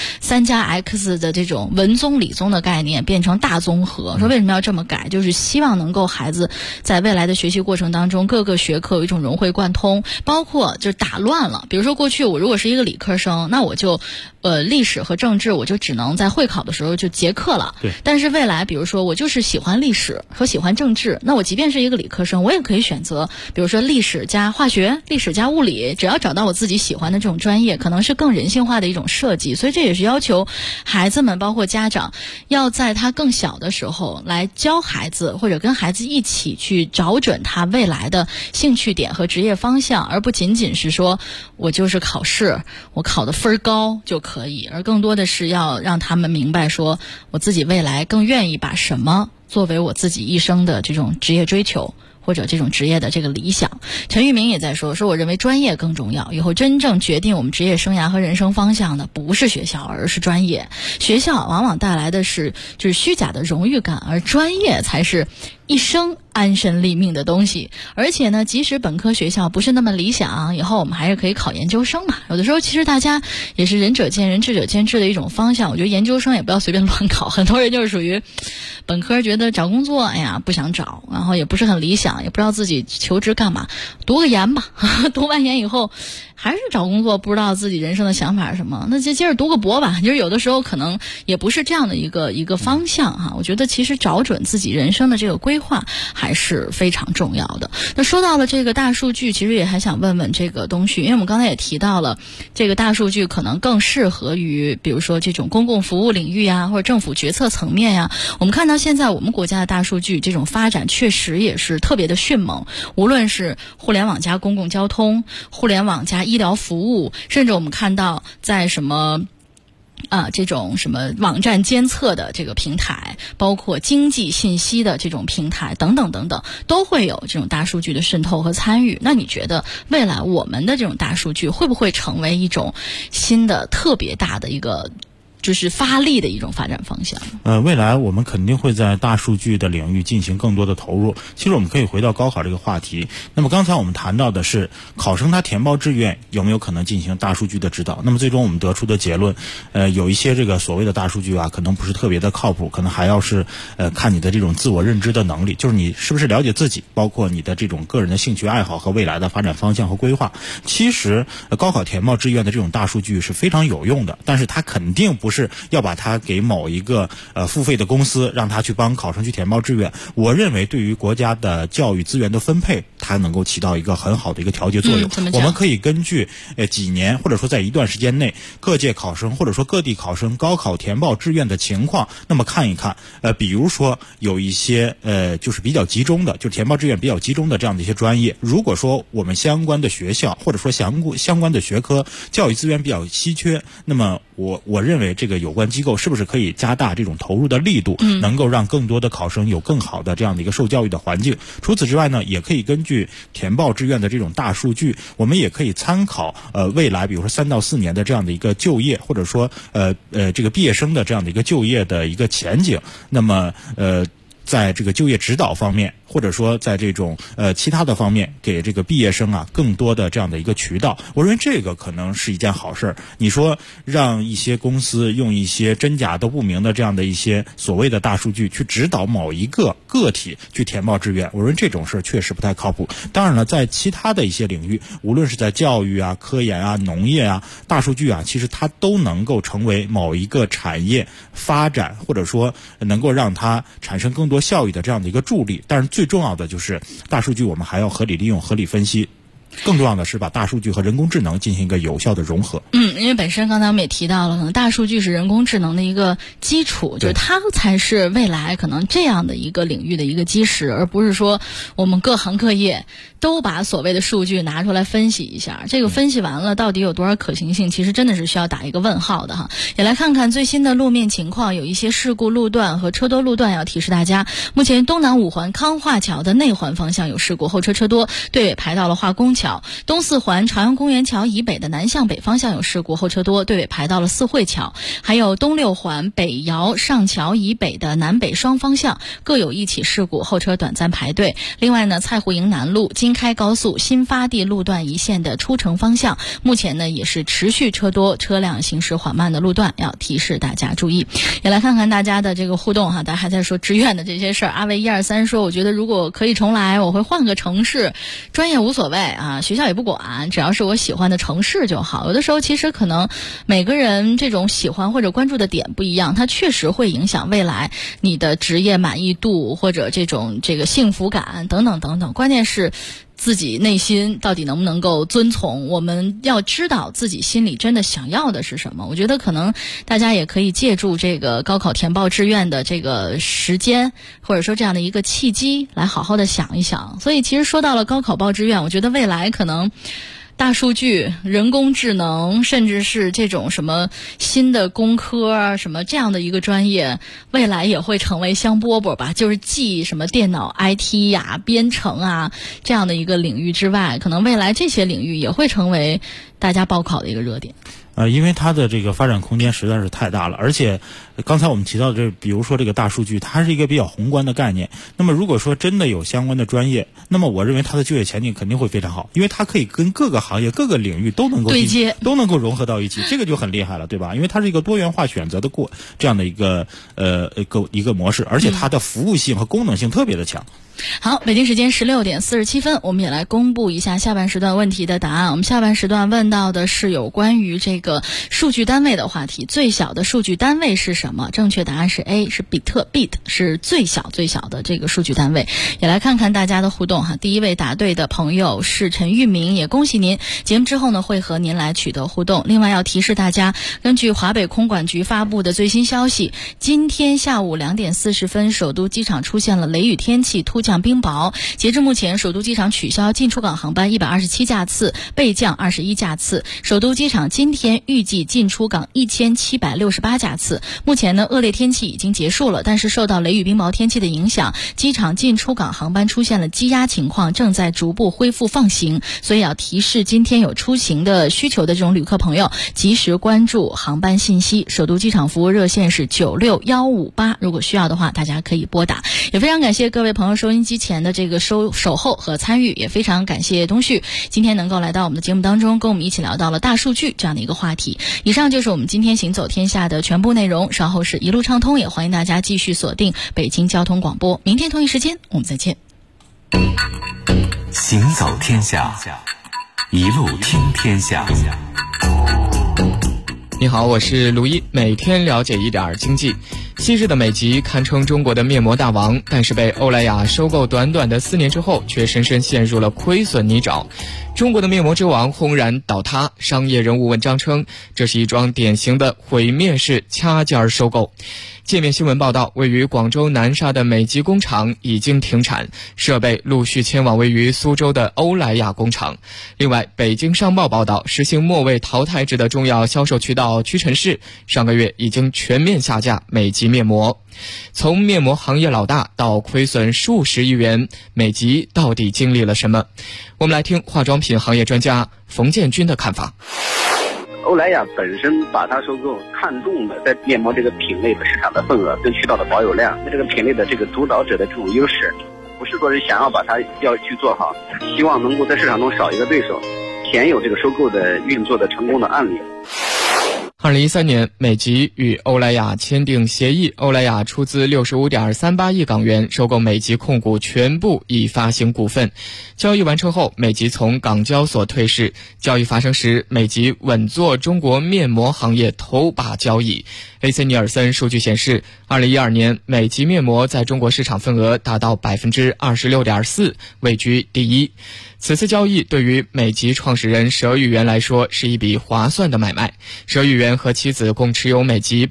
3+X 的这种文综理综的概念变成大综合。说为什么要这么改，就是希望能够孩子在未来的学习过程当中各个学科有一种融会贯通，包括就打乱了，比如说过去我如果是一个理科生，那我就历史和政治我就只能在会考的时候就结课了。 对。 但是未来比如说我就是喜欢历史和喜欢政治，那我即便是一个理科生，我也可以选择比如说历史加化学、历史加物理，只要找到我自己喜欢的这种专业，可能是更人性化的一种设计。所以这也是要求孩子们包括家长要在他更小的时候来教孩子，或者跟孩子一起去找准他未来的兴趣点和职业方向，而不仅仅是说我就是考试我考的分高就可以，而更多的是要让他们明白说我自己未来更愿意把什么作为我自己一生的这种职业追求或者这种职业的这个理想。陈玉明也在说我认为专业更重要，以后真正决定我们职业生涯和人生方向的不是学校而是专业。学校往往带来的是就是虚假的荣誉感，而专业才是一生安身立命的东西。而且呢，即使本科学校不是那么理想，以后我们还是可以考研究生嘛。有的时候其实大家也是仁者见仁，智者见智的一种方向。我觉得研究生也不要随便乱考，很多人就是属于本科觉得找工作哎呀不想找，然后也不是很理想，也不知道自己求职干嘛，读个研吧读完研以后还是找工作不知道自己人生的想法是什么，那就接着读个博吧。就是有的时候可能也不是这样的一个方向哈。我觉得其实找准自己人生的这个规划还是非常重要的。那说到了这个大数据，其实也还想问问这个东旭，因为我们刚才也提到了这个大数据可能更适合于比如说这种公共服务领域呀，或者政府决策层面呀。我们看到现在我们国家的大数据这种发展确实也是特别的迅猛，无论是互联网加公共交通，互联网加医疗服务，甚至我们看到在什么这种什么网站监测的这个平台，包括经济信息的这种平台等等等等，都会有这种大数据的渗透和参与。那你觉得未来我们的这种大数据会不会成为一种新的特别大的一个就是发力的一种发展方向？ 未来我们肯定会在大数据的领域进行更多的投入。其实我们可以回到高考这个话题。那么刚才我们谈到的是考生他填报志愿有没有可能进行大数据的指导。那么最终我们得出的结论，有一些这个所谓的大数据啊，可能不是特别的靠谱，可能还要是看你的这种自我认知的能力，就是你是不是了解自己，包括你的这种个人的兴趣爱好和未来的发展方向和规划。其实高考填报志愿的这种大数据是非常有用的，但是它肯定不是要把它给某一个付费的公司，让他去帮考生去填报志愿。我认为对于国家的教育资源的分配，它能够起到一个很好的一个调节作用。我们可以根据几年或者说在一段时间内各届考生或者说各地考生高考填报志愿的情况，那么看一看比如说有一些就是比较集中的，就填报志愿比较集中的这样的一些专业，如果说我们相关的学校或者说相关的学科教育资源比较稀缺，那么我认为这个有关机构是不是可以加大这种投入的力度，能够让更多的考生有更好的这样的一个受教育的环境。除此之外呢，也可以根据填报志愿的这种大数据，我们也可以参考未来比如说3到4年的这样的一个就业，或者说这个毕业生的这样的一个就业的一个前景。那么在这个就业指导方面，或者说在这种其他的方面，给这个毕业生啊更多的这样的一个渠道，我认为这个可能是一件好事。你说让一些公司用一些真假都不明的这样的一些所谓的大数据去指导某一个个体去填报志愿，我认为这种事确实不太靠谱。当然了，在其他的一些领域，无论是在教育啊、科研啊、农业啊，大数据啊，其实它都能够成为某一个产业发展，或者说能够让它产生更多效益的这样的一个助力。但是最重要的就是大数据我们还要合理利用、合理分析，更重要的是把大数据和人工智能进行一个有效的融合。 因为本身刚才我们也提到了，可能大数据是人工智能的一个基础，就是它才是未来可能这样的一个领域的一个基石，而不是说我们各行各业都把所谓的数据拿出来分析一下，这个分析完了到底有多少可行性，其实真的是需要打一个问号的哈。也来看看最新的路面情况，有一些事故路段和车多路段要提示大家。目前东南5环康化桥的内环方向有事故，后车车多，队尾排到了化工桥。东4环朝阳公园桥以北的南向北方向有事故，后车多，队尾排到了四惠桥。还有东6环北窑上桥以北的南北双方向各有1起事故，后车短暂排队。另外呢，蔡湖营南路京开高速新发地路段一线的出城方向，目前呢也是持续车多，车辆行驶缓慢的路段，要提示大家注意。也来看看大家的这个互动哈，大家还在说志愿的这些事儿。阿伟123说，我觉得如果可以重来，我会换个城市，专业无所谓啊，学校也不管，只要是我喜欢的城市就好。有的时候其实可能每个人这种喜欢或者关注的点不一样，它确实会影响未来你的职业满意度或者这个幸福感等等等等。关键是自己内心到底能不能够遵从，我们要知道自己心里真的想要的是什么。我觉得可能大家也可以借助这个高考填报志愿的这个时间，或者说这样的一个契机，来好好的想一想。所以其实说到了高考报志愿，我觉得未来可能大数据、人工智能，甚至是这种什么新的工科啊，什么这样的一个专业，未来也会成为香饽饽吧。就是继什么电脑 IT 呀、编程啊这样的一个领域之外，可能未来这些领域也会成为大家报考的一个热点。 因为它的这个发展空间实在是太大了，而且刚才我们提到的这，比如说这个大数据，它是一个比较宏观的概念。那么如果说真的有相关的专业，那么我认为它的就业前景肯定会非常好，因为它可以跟各个行业、各个领域都能够对接， 都能够融合到一起，这个就很厉害了，对吧？因为它是一个多元化选择的这样的一个模式，而且它的服务性和功能性特别的强。 好，北京时间16点47分，我们也来公布一下下半时段问题的答案。我们下半时段问到的是有关于这个数据单位的话题，最小的数据单位是什么？正确答案是 A， 是比特 ，bit 是最小的这个数据单位。也来看看大家的互动哈。第一位答对的朋友是陈玉明，也恭喜您。节目之后呢，会和您来取得互动。另外要提示大家，根据华北空管局发布的最新消息，今天下午2点40分，首都机场出现了雷雨天气，突降降冰雹。截至目前，首都机场取消进出港航班127架次，备降21架次。首都机场今天预计进出港1768架次。目前呢，恶劣天气已经结束了，但是受到雷雨冰雹天气的影响，机场进出港航班出现了积压情况，正在逐步恢复放行，所以要提示今天有出行的需求的这种旅客朋友，及时关注航班信息。首都机场服务热线是96158，如果需要的话，大家可以拨打。也非常感谢各位朋友收音机前的这个守候和参与，也非常感谢东旭今天能够来到我们的节目当中，跟我们一起聊到了大数据这样的一个话题。以上就是我们今天行走天下的全部内容，稍后是一路畅通，也欢迎大家继续锁定北京交通广播。明天同一时间我们再见。 行走天下，一路听天下。 你好，我是卢一，每天了解一点经济。昔日的美极堪称中国的面膜大王，但是被欧莱雅收购短短的4年之后，却深深陷入了亏损泥沼。中国的面膜之王轰然倒塌，商业人物文章称，这是一桩典型的毁灭式掐尖收购。界面新闻报道，位于广州南沙的美极工厂已经停产，设备陆续迁往位于苏州的欧莱雅工厂。另外，北京商报报道，实行末位淘汰制的重要销售渠道屈臣氏上个月已经全面下架美极面膜。从面膜行业老大到亏损数十亿元，美极到底经历了什么？我们来听化妆品行业专家冯建军的看法。 欧莱雅本身把它收购，看中了在面膜这个品类的市场的份额跟渠道的保有量，这个品类的这个主导者的这种优势，不是说是想要把它要去做好，希望能够在市场中少一个对手，鲜有这个收购的运作的成功的案例。 2013年，美极与欧莱雅签订协议，欧莱雅出资65.38亿港元收购美极控股全部已发行股份。交易完成后，美极从港交所退市。交易发生时，美极稳坐中国面膜行业头把交椅。AC 尼尔森数据显示，2012年美极面膜在中国市场份额达到 26.4%， 位居第一。此次交易对于美极创始人佘玉元来说是一笔划算的买卖。佘玉元和妻子共持有美极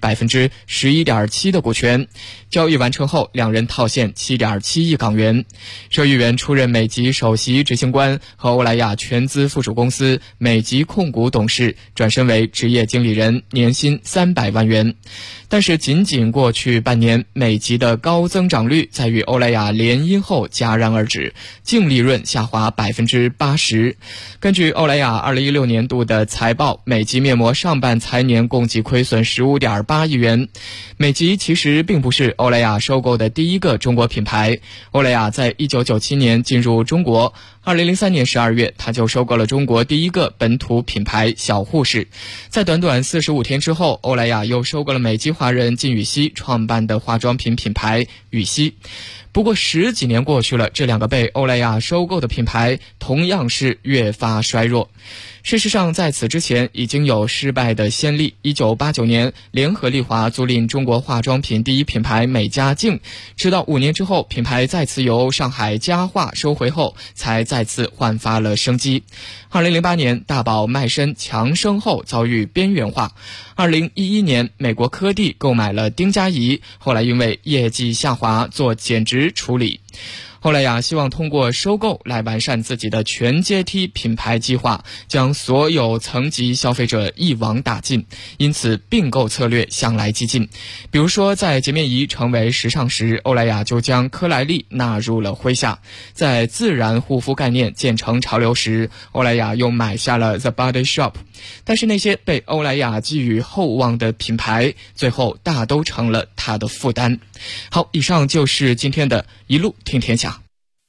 11.7% 的股权。交易完成后，两人套现 7.7 亿港元。佘玉元出任美极首席执行官和欧莱雅全资附属公司美极控股董事，转身为职业经理人，年薪300万元。但是仅仅过去半年，美极的高增长率在与欧莱雅联姻后戛然而止，净利润下滑 80%。根据欧莱雅2016年度的财报，美极面膜上半财年共计亏损 15.8 亿元。美极其实并不是欧莱雅收购的第一个中国品牌。欧莱雅在1997年进入中国，2003年12月，它就收购了中国第一个本土品牌小护士。在短短45天之后，欧莱雅又收购了美籍华人金宇熙创办的化妆品品牌宇熙。不过10几年过去了，这两个被欧莱雅收购的品牌同样是越发衰弱。事实上，在此之前已经有失败的先例。1989年，联合利华租赁中国化妆品第一品牌美加净，直到5年之后，品牌再次由上海佳化收回后，才再次焕发了生机。2008年，大宝麦绅强生后遭遇边缘化。2011年，美国科蒂购买了丁佳怡，后来因为业绩下滑做减值处理。欧莱雅希望通过收购来完善自己的全阶梯品牌计划，将所有层级消费者一网打尽，因此并购策略向来激进。比如说，在洁面仪成为时尚时，欧莱雅就将科莱丽纳入了麾下；在自然护肤概念渐成潮流时，欧莱雅又买下了 The Body Shop。但是那些被欧莱雅寄予厚望的品牌，最后大都成了它的负担。好，以上就是今天的一路听天下。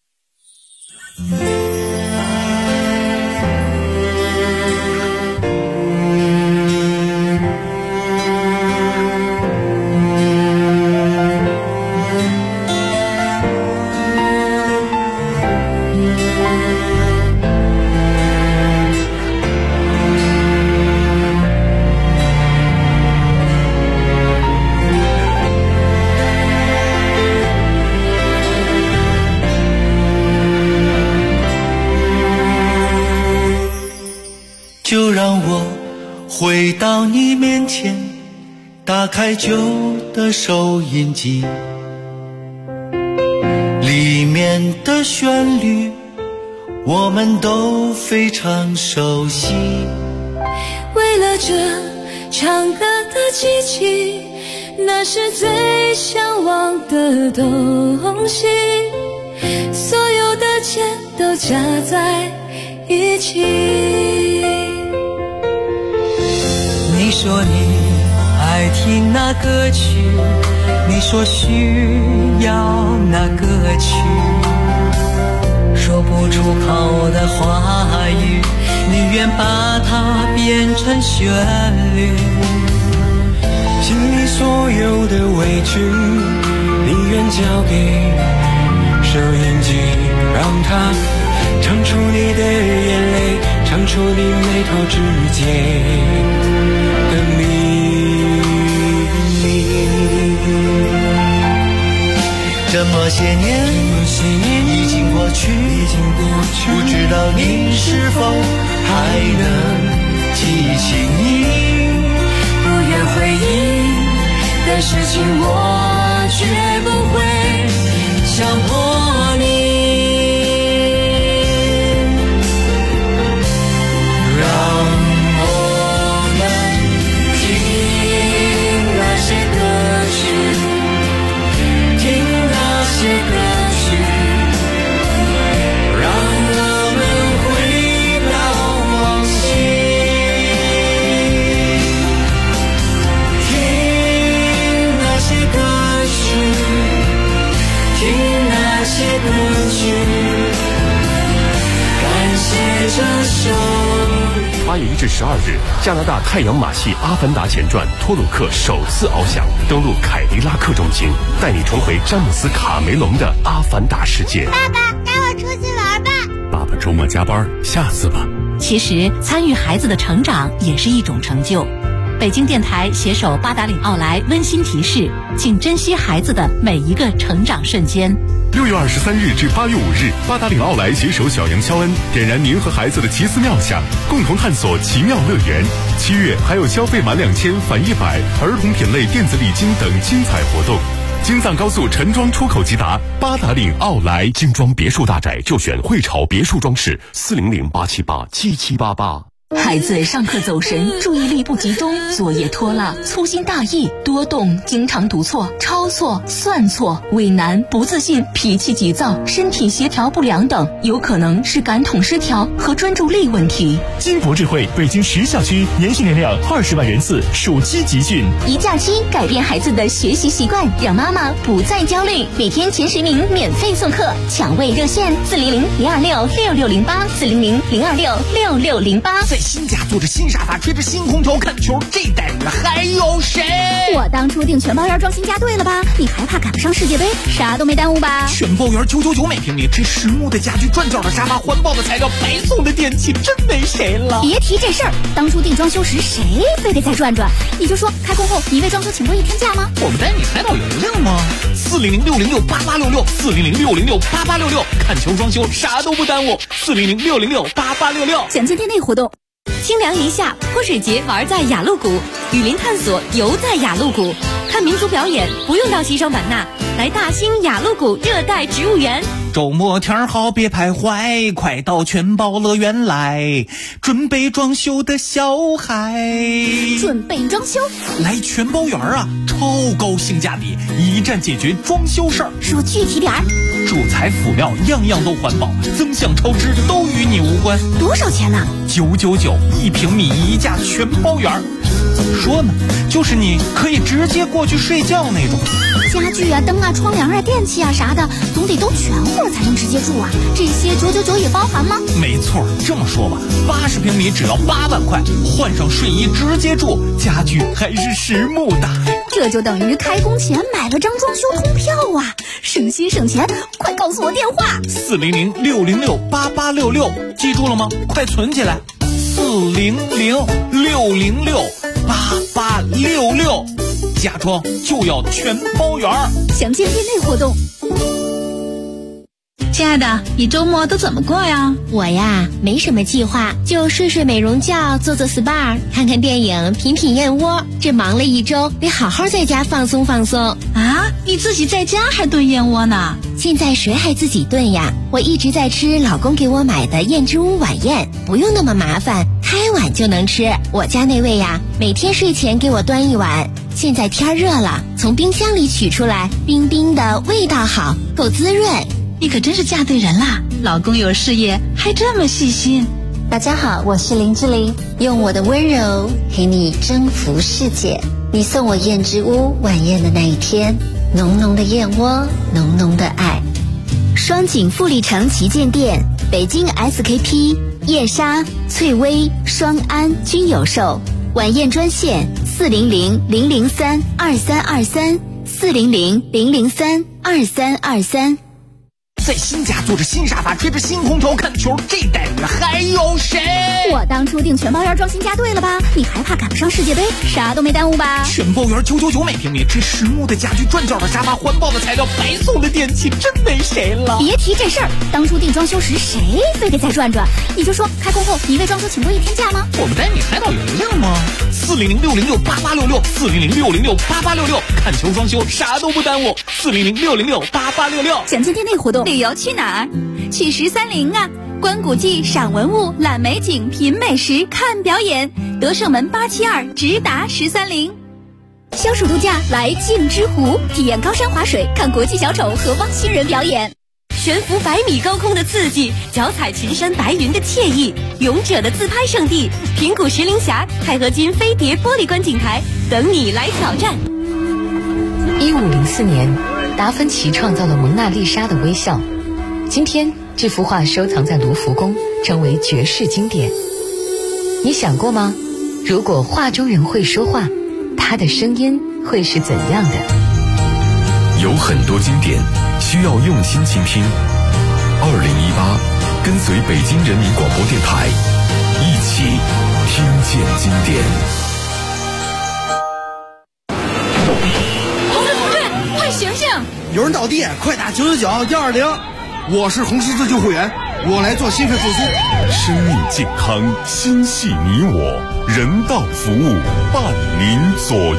就让我回到你面前，打开旧的收音机， 里面的旋律我们都非常熟悉。 为了这唱歌的机器，那是最向往的东西，所有的钱都加在一起。 你说你爱听那歌曲，你说需要那歌曲，说不出口的话语，你愿把它变成旋律。 心里所有的委屈，你愿交给收音机，让它唱出你的眼泪，唱出你眉头之间的秘密。 这么些年已经过去，不知道你是否还能记起你不愿回忆的事情，我绝不会强迫你。 8月1至12日，加拿大太阳马戏《阿凡达前传》托鲁克首次翱翔，登陆凯迪拉克中心，带你重回詹姆斯·卡梅隆的阿凡达世界。 爸爸，带我出去玩吧。 爸爸周末加班，下次吧。 其实，参与孩子的成长也是一种成就。北京电台携手八达岭奥莱温馨提示，请珍惜孩子的每一个成长瞬间。 6月23日至8月5日，八达岭奥莱携手小杨肖恩，点燃您和孩子的奇思妙想，共同探索奇妙乐园。7月还有消费满2000返100，儿童品类电子礼金等精彩活动。京藏高速陈庄出口即达，八达岭奥莱精装别墅大宅就选汇潮别墅装饰，400-878-7788。 孩子上课走神，注意力不集中，作业拖拉，粗心大意，多动，经常读错、抄错、算错，畏难、不自信，脾气急躁，身体协调不良等，有可能是感统失调和专注力问题。 金博智慧北京10校区年训练量20万人次，暑期集训， 一假期改变孩子的学习习惯，让妈妈不再焦虑。每天前10名免费送课，抢位热线400-026-6608，400-026-6608。 新家坐着新沙发，吹着新空调看球，这待遇还有谁？ 我当初订全包园装新家对了吧？你还怕赶不上世界杯？啥都没耽误吧？ 全包园999每平米，这实木的家具，转角的沙发，环保的材料，白送的电器，真没谁了。 别提这事儿，当初订装修时谁非得再转转？你就说开工后你为装修请过1天假吗？ 我们带你海岛游游吗？400-606-8866，400-606-8866，看球装修啥都不耽误，400-606-8866。 详情店内活动。 清凉一夏，泼水节玩在雅鹿谷，雨林探索游在雅鹿谷，看民族表演不用到西双版纳，来大兴雅鹿谷热带植物园。 周末天好别徘徊，快到全包乐园来，准备装修的小孩。 准备装修？ 来全包园啊，超高性价比，一站解决装修事儿。 说具体点儿。 主材辅料样样都环保，增项超支都与你无关。 多少钱呢 ？999，1平米1价全包园。怎么说呢？就是你可以直接过去睡觉那种。 家具啊、灯啊、窗帘啊、电器啊啥的，总得都全乎了才能直接住啊。这些999也包含吗？ 没错，这么说吧，80平米只要8万块，换上睡衣直接住，家具还是实木的。 这就等于开工前买了张装修通票啊，省心省钱！快告诉我电话 ，400-606-8866，记住了吗？快存起来，400-606-8866，家装就要全包圆。 详见店内活动。 亲爱的，你周末都怎么过呀？ 我呀，没什么计划，就睡睡美容觉，做做 SPA， 看看电影，品品燕窝。这忙了一周，得好好在家放松放松。 啊，你自己在家还炖燕窝呢？ 现在谁还自己炖呀？我一直在吃老公给我买的燕之屋晚宴，不用那么麻烦，开碗就能吃。我家那位呀，每天睡前给我端一碗。现在天热了，从冰箱里取出来，冰冰的，味道好，够滋润。 你可真是嫁对人啦，老公有事业还这么细心。 大家好，我是林志玲，用我的温柔陪你征服世界。你送我燕之屋晚宴的那一天，浓浓的燕窝，浓浓的爱。 双井富力城旗舰店，北京 SKP、燕莎、翠微、双安均有售。晚宴专线400-003-2323，400-003-2323。 在新家坐着新沙发，吹着新空调看球，这待遇还有谁？ 我当初订全包园装新家对了吧？你还怕赶不上世界杯？啥都没耽误吧？ 全包园999每平米，这实木的家具，转角的沙发，环保的材料，白送的电器，真没谁了。 别提这事儿，当初订装修时谁非得再转转？你就说开工后你为装修请过一天假吗？ 我不带你海岛游游吗？400-606-8866，400-606-8866，看球装修啥都不耽误。400-606-8866， 想今天那活动，旅游去哪儿？去13陵啊！观古迹、赏文物、览美景、品美食、看表演。德胜门872直达13陵。消暑度假来镜之湖，体验高山滑水，看国际小丑和汪星人表演。 悬浮100米高空的刺激，脚踩群山白云的惬意，勇者的自拍圣地平谷石林峡钛合金飞碟玻璃观景台等你来挑战。 1504年，达芬奇创造了蒙娜丽莎的微笑。今天，这幅画收藏在卢浮宫，成为绝世经典。你想过吗？如果画中人会说话，他的声音会是怎样的？ 有很多经典需要用心倾听。2018，跟随北京人民广播电台，一起听见经典。 同志，快醒醒！ 有人倒地，快打999-120。我是红十字救护员，我来做心肺复苏。 生命健康，心系你我，人道服务伴您左右。